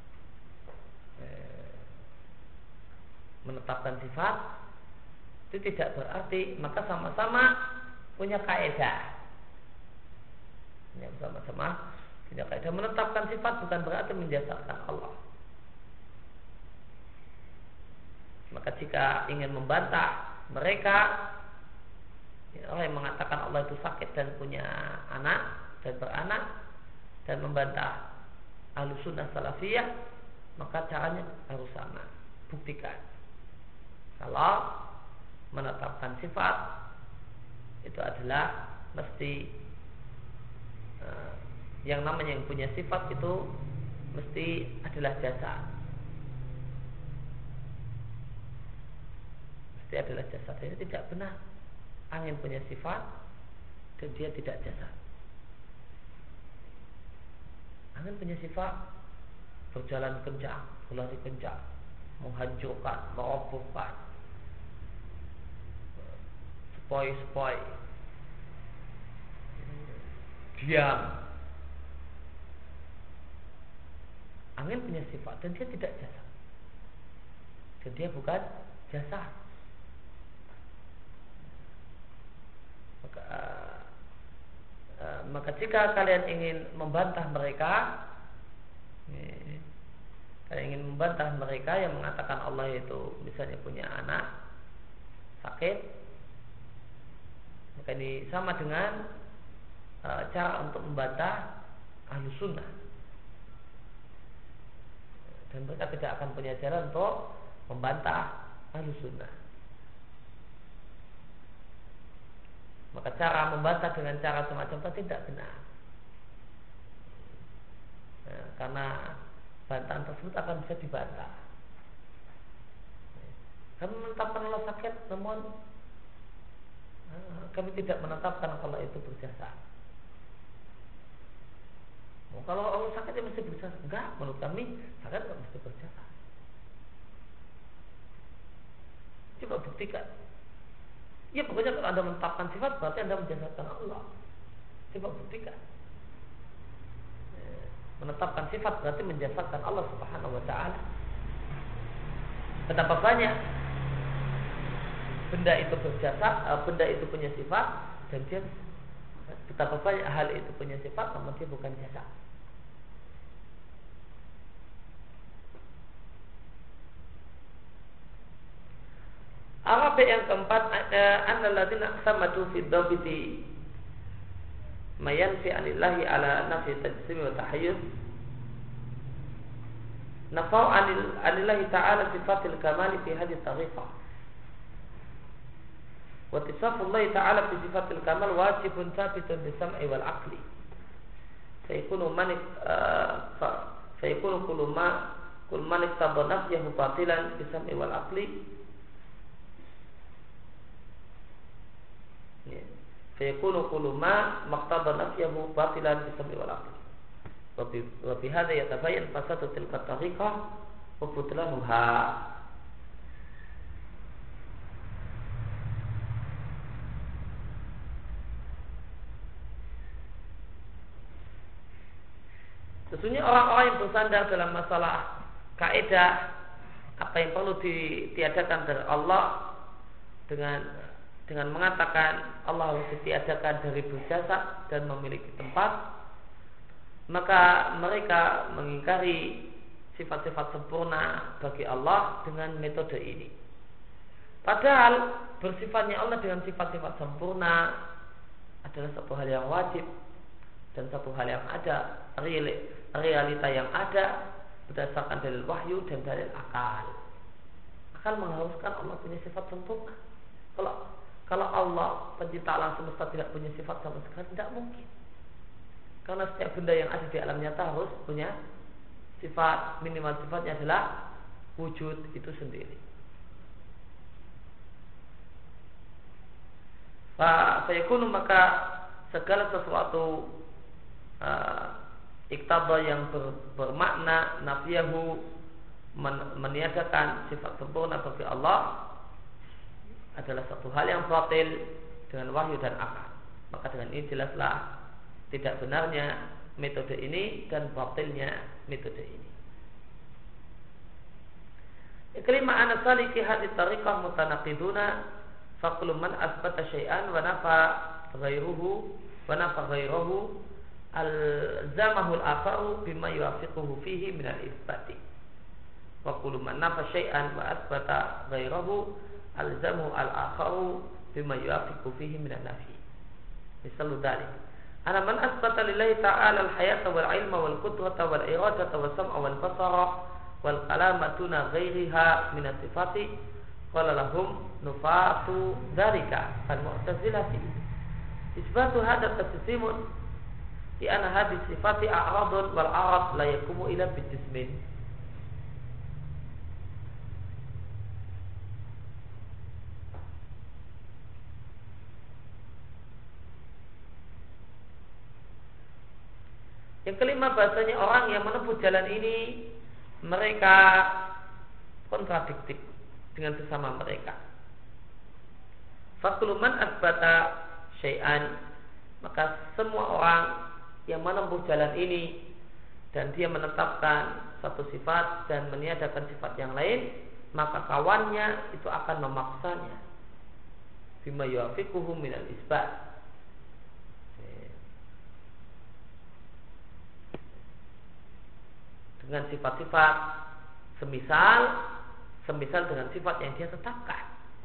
eh, menetapkan sifat itu tidak berarti, maka sama-sama punya kaidah. Ini sama-sama punya kaidah. Menetapkan sifat bukan berarti menjasadkan Allah. Maka jika ingin membantah mereka, orang yang mengatakan Allah itu sakit dan punya anak dan beranak, dan membantah Ahlussunnah Salafiyah, maka caranya harus sama. Buktikan kalau menetapkan sifat itu adalah mesti uh, yang namanya yang punya sifat itu mesti adalah jasad. Mesti adalah jasad. Ini tidak benar. Angin punya sifat dan dia tidak jasad. Angin punya sifat berjalan kencang, berlari kencang, menghancurkan, merobohkan, sepoi-sepoi, diam. Angin punya sifat dan dia tidak jasad. Dan dia bukan jasad. Maka, uh, maka jika kalian ingin membantah mereka, ini, kalian ingin membantah mereka yang mengatakan Allah itu misalnya punya anak sakit, maka ini sama dengan uh, cara untuk membantah Ahlussunnah, dan mereka tidak akan punya jalan untuk membantah Ahlussunnah. Maka cara membantah dengan cara semacam itu tidak benar, nah, karena bantahan tersebut akan bisa dibantah. Kami menetapkan Allah sakit, namun kami tidak menetapkan kalau itu berjasa. Oh, kalau Allah sakit dia mesti berjasa. Enggak, menurut kami sakit tidak mesti berjasa. Coba buktikan. Ya pokoknya kalau Anda menetapkan sifat berarti Anda menjasadkan Allah. Coba buktikan. Menetapkan sifat berarti menjasadkan Allah Subhanahu wa ta'ala. Betapa banyak benda itu berjasad, benda itu punya sifat, dan dia betapa banyak hal itu punya sifat namun dia bukan jasad. Arabi yang keempat ada annalladzina samadu fi dhabiti mayan fi anillahi ala nafi tajsim wa tahayyuz nafau anil anillahi ta'ala sifatil kamali fi hadhihi tariqah wa tisafullahi ta'ala fi sifatil kamal wajibun thabitun bisam'i wal aqli fayakunu man fayakunu kullu ma kullu man ittaba nafyahu batilan bisam'i wal aqli fayakunu kullu ma maqtaba nafyahu batilan bisam'i wal aqli wa bi hadza yatabayyan fasadu tilka tariqah wa butlanuha. Sesungguhnya orang-orang yang bersandar dalam masalah kaidah apa yang perlu ditiadakan dari Allah dengan dengan mengatakan Allah harus ditiadakan dari berjasad dan memiliki tempat, maka mereka mengingkari sifat-sifat sempurna bagi Allah dengan metode ini. Padahal bersifatnya Allah dengan sifat-sifat sempurna adalah satu hal yang wajib dan satu hal yang ada, realita yang ada berdasarkan dalil wahyu dan dalil akal. Akal mengharuskan Allah punya sifat sempurna. Kalau kalau Allah pencipta alam semesta tidak punya sifat sama sekali, tidak mungkin. Karena setiap benda yang ada di alam nyata harus punya sifat, minimal sifatnya adalah wujud itu sendiri. Fayakunu maka segala sesuatu uh, iktaba yang ber, bermakna nafiyahu men, meniadakan sifat sempurna bagi Allah adalah satu hal yang batil dengan wahyu dan akal. Maka dengan ini jelaslah tidak benarnya metode ini dan batilnya metode ini. Kelima, ana saliki hadhihi tariqah mutanaqiduna faqul man asbata syai'an wa nafa ghairuhu wa nafa ghairuhu alzamahu al-akharu bima yuwafiquhu fihi min al-itsbati wa kullu man nafa syai'an wa asbata ghairuhu alzamu al-akharu bima yuwafiqu fihi min an-nafi. Misal dzalik ana man asbata lillahi ta'ala al-hayata wal 'ilma wal qudrata wal iradata was sam'a wal basara wal kalama duna ghairiha min as-sifati qala lahum nufatu dzalika al-mu'tazilati isbatu hadha tajsimun di anna hadhihi sifati a'radun wal 'arad la yakumu ila bijismin. Yang kelima, bahasanya orang yang menempuh jalan ini mereka kontradiktif dengan sesama mereka. Fakuluman asbata syai'an, maka semua orang yang menempuh jalan ini dan dia menetapkan satu sifat dan meniadakan sifat yang lain, maka kawannya itu akan memaksanya bima yuafiquhu minal isbat, dengan sifat-sifat semisal semisal dengan sifat yang dia tetapkan.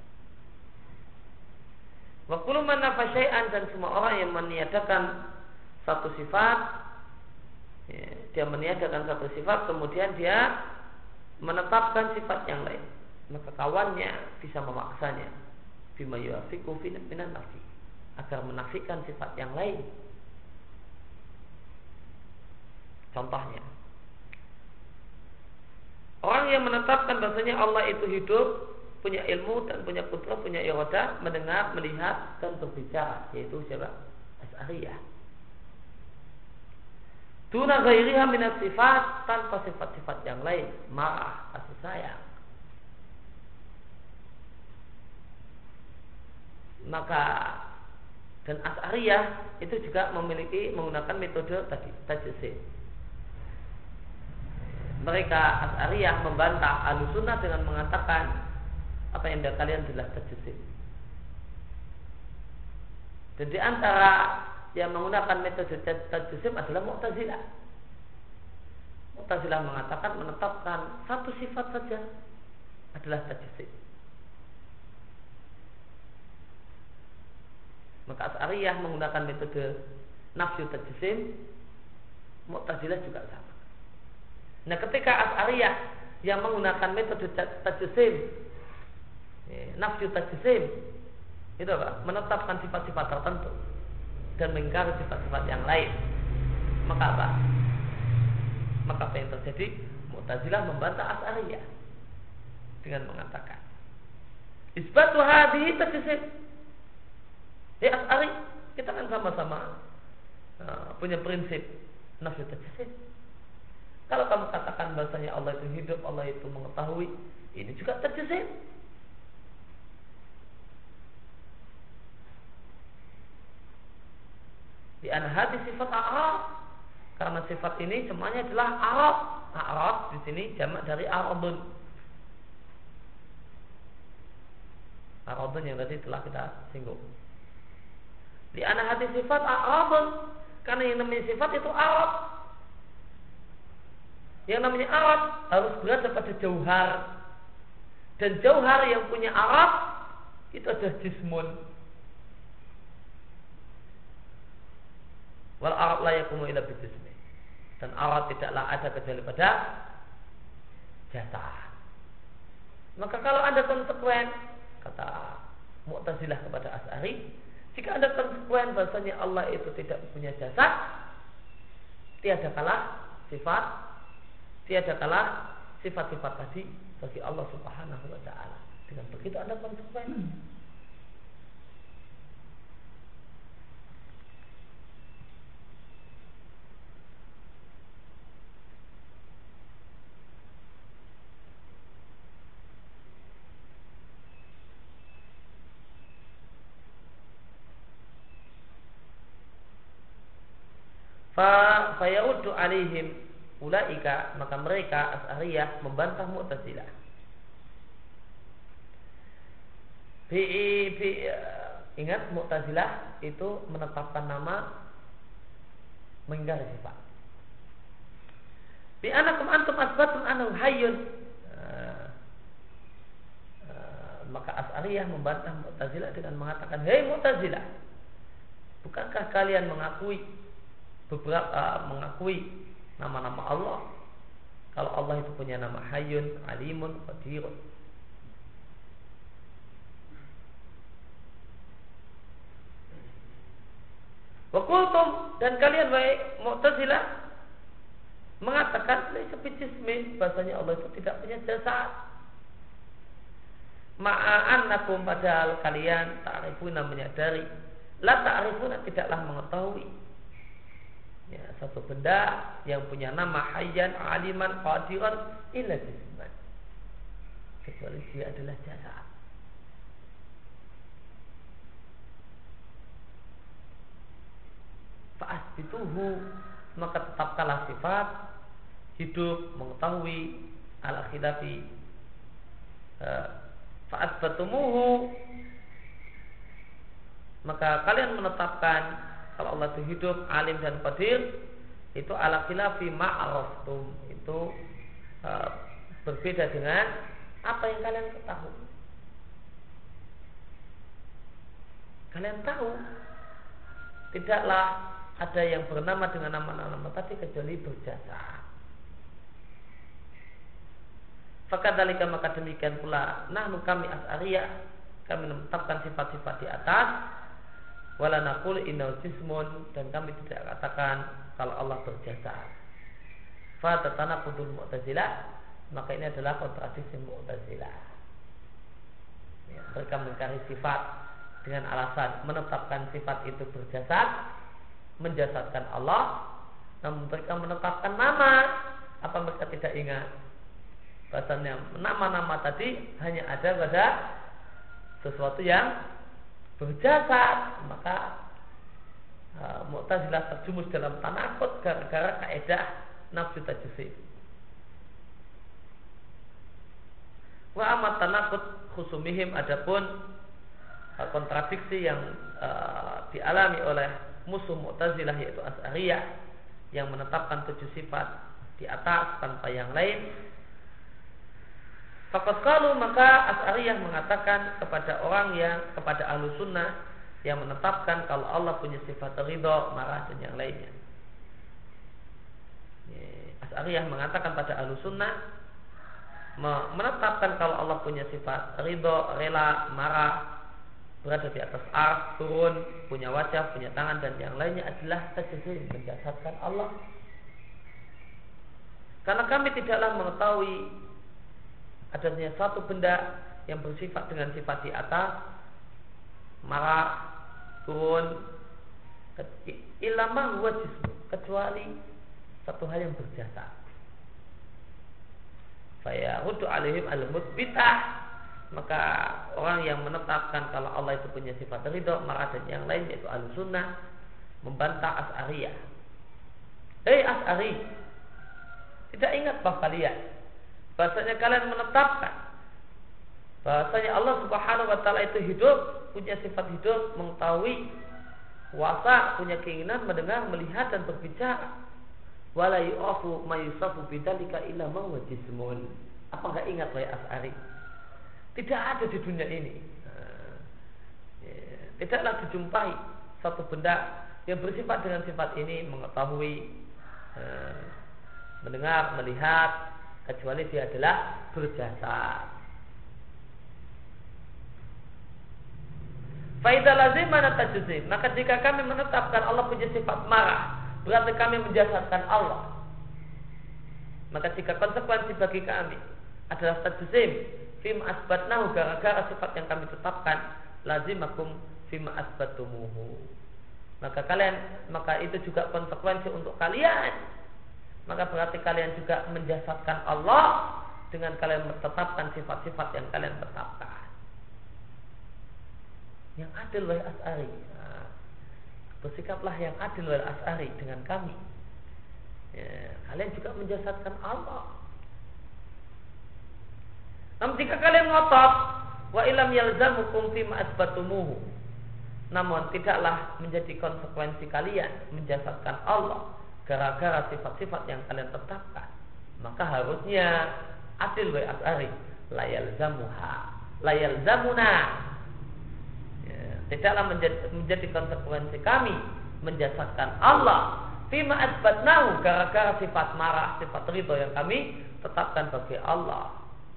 Wa kullu man nafa syai'an, dan semua orang yang meniadakan satu sifat, ya, dia meniadakan satu sifat kemudian dia menetapkan sifat yang lain, maka kawannya bisa memaksanya bima yuafiqu minan nafi, agar menafikan sifat yang lain. Contohnya, orang yang menetapkan bahasanya Allah itu hidup, punya ilmu dan punya putra, punya iradah, mendengar, melihat dan berbicara, yaitu siapa? Asy'ariyah. Duna ghairiha minas sifat, tanpa sifat-sifat yang lain, marah, kasih sayang. Maka dan Asy'ariyah itu juga memiliki menggunakan metode tadi tajsim. Mereka Asy'ariyah membantah Ahlussunnah dengan mengatakan apa yang kalian jelas tajsim. Dan di antara yang menggunakan metode tajsim adalah Mu'tazilah. Mu'tazilah mengatakan menetapkan satu sifat saja adalah tajsim. Maka Asy'ariyah menggunakan metode nafyu tajsim, Mu'tazilah juga sama. Nah, ketika Asy'ariyah yang menggunakan metode tajsim, nafyu tajsim, itu apa? Menetapkan sifat-sifat tertentu dan mengingkari sifat-sifat yang lain, maka apa? Maka apa yang terjadi? Mu'tazilah membantah Asy'ariyah dengan mengatakan isbatu hadhihi tajsim. Ya Asy'ari, kita kan sama-sama uh, punya prinsip nafyu tajsim. Kalau kamu katakan bahasanya Allah itu hidup, Allah itu mengetahui, ini juga tajsim. Di anhati sifat a'rab, karena sifat ini semuanya adalah a'rab. A'rab di sini jamak dari a'rabun. A'rabun yang tadi telah kita singgung. Di anhati sifat a'rabun, karena yang namanya sifat itu a'rab. Yang namanya a'rab harus berada pada jauhar, dan jauhar yang punya a'rab itu adalah jismun. Wal arad la yaqumu illa bi jismi. Dan arad tidaklah ada kecuali pada jasad. Maka kalau Anda konsekuen, kata Mu'tazilah kepada Asy'ari, jika Anda konsekuen bahasanya Allah itu tidak punya jasad, tiada kalah sifat, tiada kalah sifat-sifat tadi bagi Allah Subhanahu wa taala. Dengan begitu Anda konsekuen. Fa fayaudu alaihim ulaika, maka mereka Asy'ariyah membantah Mu'tazilah. Bi, bi ingat Mu'tazilah itu menetapkan nama, mengingkari sifat. Bi anakum antum asbatun anhu hayyun. Uh, uh, maka Asy'ariyah membantah Mu'tazilah dengan mengatakan, "Hei Mu'tazilah, bukankah kalian mengakui beberapa uh, mengakui nama-nama Allah? Kalau Allah itu punya nama Hayyun, Alimun, Qadirun." Wa qultum, dan kalian wahai Mu'tazilah mengatakan laisa bijismin, bahasanya Allah itu tidak punya jasad. Ma'annakum, padahal kalian ta'rifuna, menyadari, la ta'rifuna, tidaklah mengetahui ya, satu benda yang punya nama Hayyan, Aliman, Qadiran illa jisman, kecuali dia adalah jasad. Fa'asbituhu, maka tetapkanlah sifat hidup, mengetahui, ala khilafi fa'asbatumuhu, maka kalian menetapkan kalau Allah itu hidup, alim dan qadir, itu ala khilafi ma'araftum, itu uh, berbeda dengan apa yang kalian ketahui. Kalian tahu tidaklah ada yang bernama dengan nama-nama tadi kecuali berjasa. Fakadzalika, maka demikian pula nahnu kami Asy'ariyah, kami menetapkan sifat-sifat di atas, wala naqul innahu jismun, dan kami tidak katakan kalau Allah berjasa. Fa tatanaqudul Mu'tazilah, maka ini adalah kontradiksi Mu'tazilah. Ya, mereka mengingkari sifat dengan alasan menetapkan sifat itu berjasa, menjasadkan Allah, namun mereka menetapkan nama. Apa mereka tidak ingat bahasanya nama-nama tadi hanya ada pada sesuatu yang berjasad? Maka uh, Mu'tazilah terjumus dalam tanakut gara-gara kaidah nafsu tajsim. Wa amat tanakut khusumihim, adapun uh, kontradiksi yang uh, dialami oleh musuh Mu'tazilah yaitu Asy'ariyah yang menetapkan tujuh sifat di atas tanpa yang lain. Faqad qalu, maka Asy'ariyah mengatakan kepada orang yang kepada ahlu sunnah yang menetapkan kalau Allah punya sifat ridho, marah dan yang lainnya. Asy'ariyah mengatakan pada Ahlussunnah menetapkan kalau Allah punya sifat ridho, rela, marah, berada di atas ars, turun, punya wajah, punya tangan dan yang lainnya adalah tajsim, menjasadkan Allah. Karena kami tidaklah mengetahui adanya satu benda yang bersifat dengan sifat di atas, marah, turun, ilama huwa jismu, kecuali satu hal yang berjasa. Faya hudu alaihim al-mutsbitah, maka orang yang menetapkan kalau Allah itu punya sifat ridho, marah dan yang lain, yaitu Ahlussunnah, membantah Asy'ariyah. Hei Asy'ari, tidak ingat bahwa kalian bahasanya kalian menetapkan bahasanya Allah Subhanahu wa taala itu hidup, punya sifat hidup, mengetahui, kuasa, punya keinginan mendengar, melihat dan berbicara. Wala yu'afu ma yusafu bidzalika illa ma huwa jismun. Apa enggak ingat wahai Asy'ari? Tidak ada di dunia ini, tidaklah dijumpai satu benda yang bersifat dengan sifat ini, mengetahui, mendengar, melihat, kecuali dia adalah berjasa. Faidah lazim mana tajzim, maka jika kami menetapkan Allah punya sifat marah, berarti kami menjasadkan Allah. Maka jika konsekuensi bagi kami adalah tajzim fima asbatnahu, gara-gara sifat yang kami tetapkan, lazimakum fima asbatumuhu, maka kalian, maka itu juga konsekuensi untuk kalian. Maka berarti kalian juga menjasadkan Allah dengan kalian menetapkan sifat-sifat yang kalian tetapkan. Yang adil wahai Asy'ari, nah, bersikaplah yang adil wahai Asy'ari dengan kami. Ya, kalian juga menjasadkan Allah. Namun jika kalian ngotot, wa ilam yalzamukum fima asbatumuhu, namun tidaklah menjadi konsekuensi kalian menjasadkan Allah gara-gara sifat-sifat yang kalian tetapkan, maka harusnya adil wahai Asy'ari, la yalzamuha, la yalzamuna, tidaklah menjadi, menjadi konsekuensi kami menjasadkan Allah fima asbatnahu, gara-gara sifat marah, sifat ridho yang kami tetapkan bagi Allah.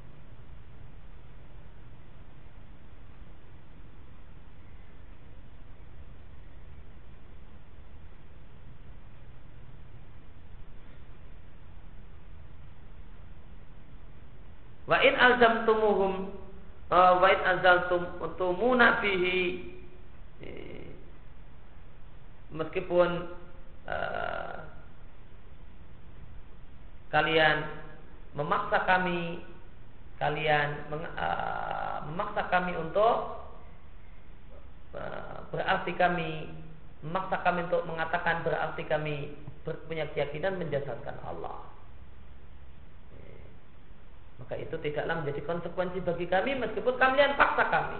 Wa in alzamtumuhum wa in azaltumuna fihi, meskipun uh, kalian memaksa kami, kalian meng, uh, memaksa kami untuk uh, berarti kami memaksa kami untuk mengatakan berarti kami punya keyakinan menjasadkan Allah. Maka itu tidaklah menjadi konsekuensi bagi kami meskipun kalian paksa kami.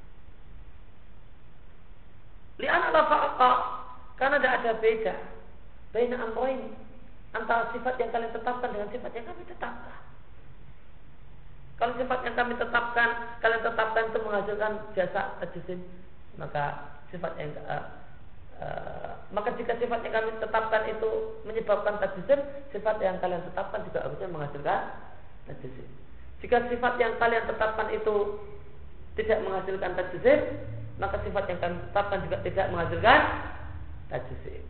Li'anna la farqa, karena tidak ada beda baina amrayn, antara sifat yang kalian tetapkan dengan sifat yang kami tetapkan. Kalau sifat yang kami tetapkan, kalian tetapkan itu menghasilkan jasa tajsim, maka sifat yang uh, uh, maka jika sifat yang kami tetapkan itu menyebabkan tajsim, sifat yang kalian tetapkan juga harusnya menghasilkan tajsim. Jika sifat yang kalian tetapkan itu tidak menghasilkan tajsim, maka sifat yang kalian tetapkan juga tidak menghasilkan tajsim.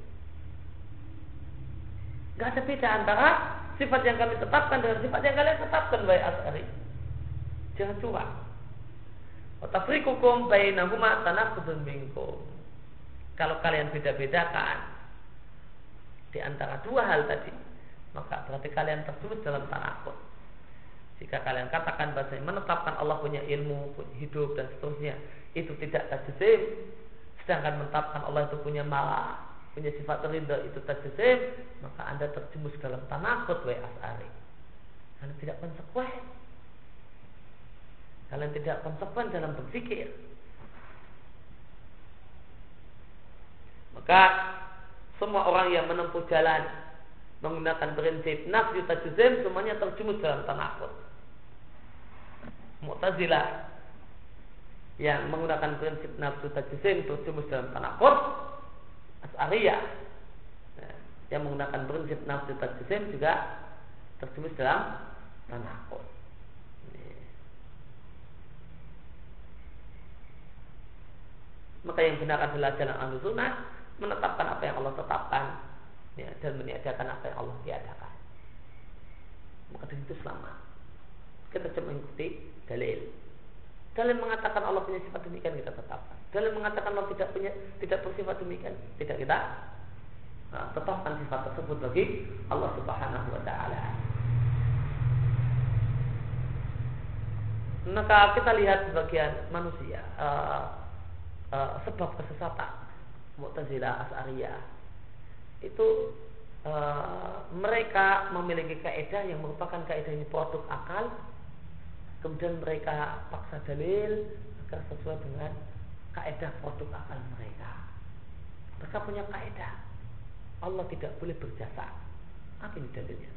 Tidak ada beda antara sifat yang kami tetapkan dengan sifat yang kalian tetapkan, wahai Asy'ari. Jangan curang. Wa tafriqukum bainahuma tanaqudun minkum. Kalau kalian beda-bedakan di antara dua hal tadi, maka berarti kalian terjebak dalam tanaqud. Jika kalian katakan bahasanya menetapkan Allah punya ilmu, punya hidup dan seterusnya, itu tidak tajsim, sedangkan menetapkan Allah itu punya marah, punya sifat ridha, itu tajsim, maka Anda terjumus dalam tanaqud, wahai Asy'ari. Kalian tidak konsekuen. Kalian tidak konsekuen dalam berpikir. Maka semua orang yang menempuh jalan menggunakan prinsip nafyu tajsim, semuanya terjumus dalam tanaqud. Mu'tazilah yang menggunakan prinsip nafsu tajsim terjumus dalam tanakut, Asy'ariyah yang menggunakan prinsip nafsu tajsim juga terjumus dalam tanakut. Maka yang benar adalah jalan Ahlus Sunnah, menetapkan apa yang Allah tetapkan, ya, dan meniadakan apa yang Allah tiadakan. Maka dengan itu selamat. Kita cuma mengikuti dalil. Dalil mengatakan Allah punya sifat demikian, kita tetapkan. Dalil mengatakan Allah tidak punya, tidak bersifat demikian, tidak kita nah, tetapkan sifat tersebut bagi Allah Subhanahu wa taala. Maka kita lihat sebagian manusia uh, Uh, sebab kesesatan Mu'tazilah, Asy'ariyah itu uh, mereka memiliki kaidah yang merupakan kaidah ini produk akal, kemudian mereka paksa dalil agar sesuai dengan kaidah produk akal mereka. Mereka punya kaidah Allah tidak boleh berjasa. Apa ini dalilnya?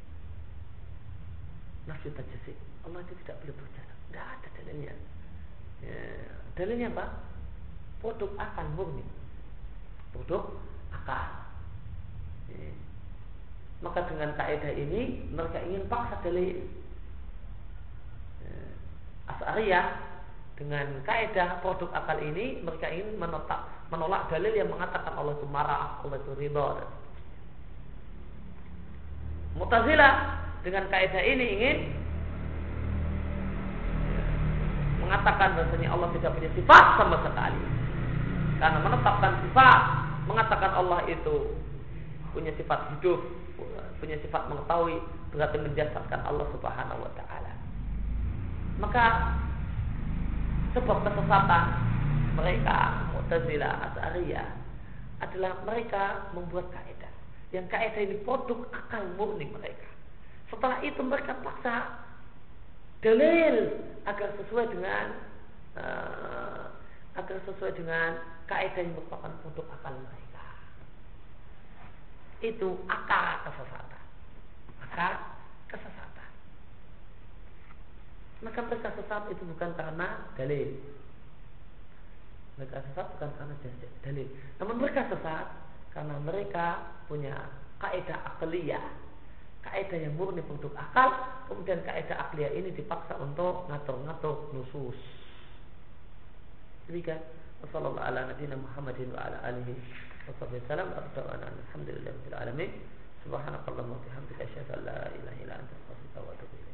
Nafsu tajsim, Allah itu tidak boleh berjasa. Tidak ada dalilnya. Ya, dalilnya apa? Produk akal murni, produk akal. Ya. Maka dengan kaidah ini mereka ingin paksa dalil. Ya. Asy'ariyah dengan kaidah produk akal ini mereka ingin menolak, menolak dalil yang mengatakan Allah itu marah, Allah itu ridha. Mu'tazilah dengan kaidah ini ingin mengatakan bahwasanya Allah tidak punya sifat sama sekali. Karena menetapkan sifat, mengatakan Allah itu punya sifat hidup, punya sifat mengetahui, berarti menjasadkan Allah Subhanahu wa taala. Maka sebab kesesatan mereka Mu'tazilah, Asy'ariyah adalah mereka membuat kaidah. Yang kaidah ini produk akal murni mereka. Setelah itu mereka paksa dalil agar sesuai dengan uh, agar sesuai dengan kaidah yang merupakan produk akal mereka. Itu akal kesesatan. Akal kesesatan. Maka mereka sesat itu bukan karena dalil. Mereka sesat bukan karena dalil. Namun mereka sesat karena mereka punya kaidah akliyah, kaidah yang murni produk akal, kemudian kaidah akliyah ini dipaksa untuk ngatur-ngatur nusus. Demikian. Wassallallahu ala nabiyina Muhammadin wa ala alihi washabbihi wasallam. Alhamdulillahirabbil alamin. Subhanakallahumma wa bihamdika asyhadu an la ilaha illa anta astaghfiruka wa atubu ilaik.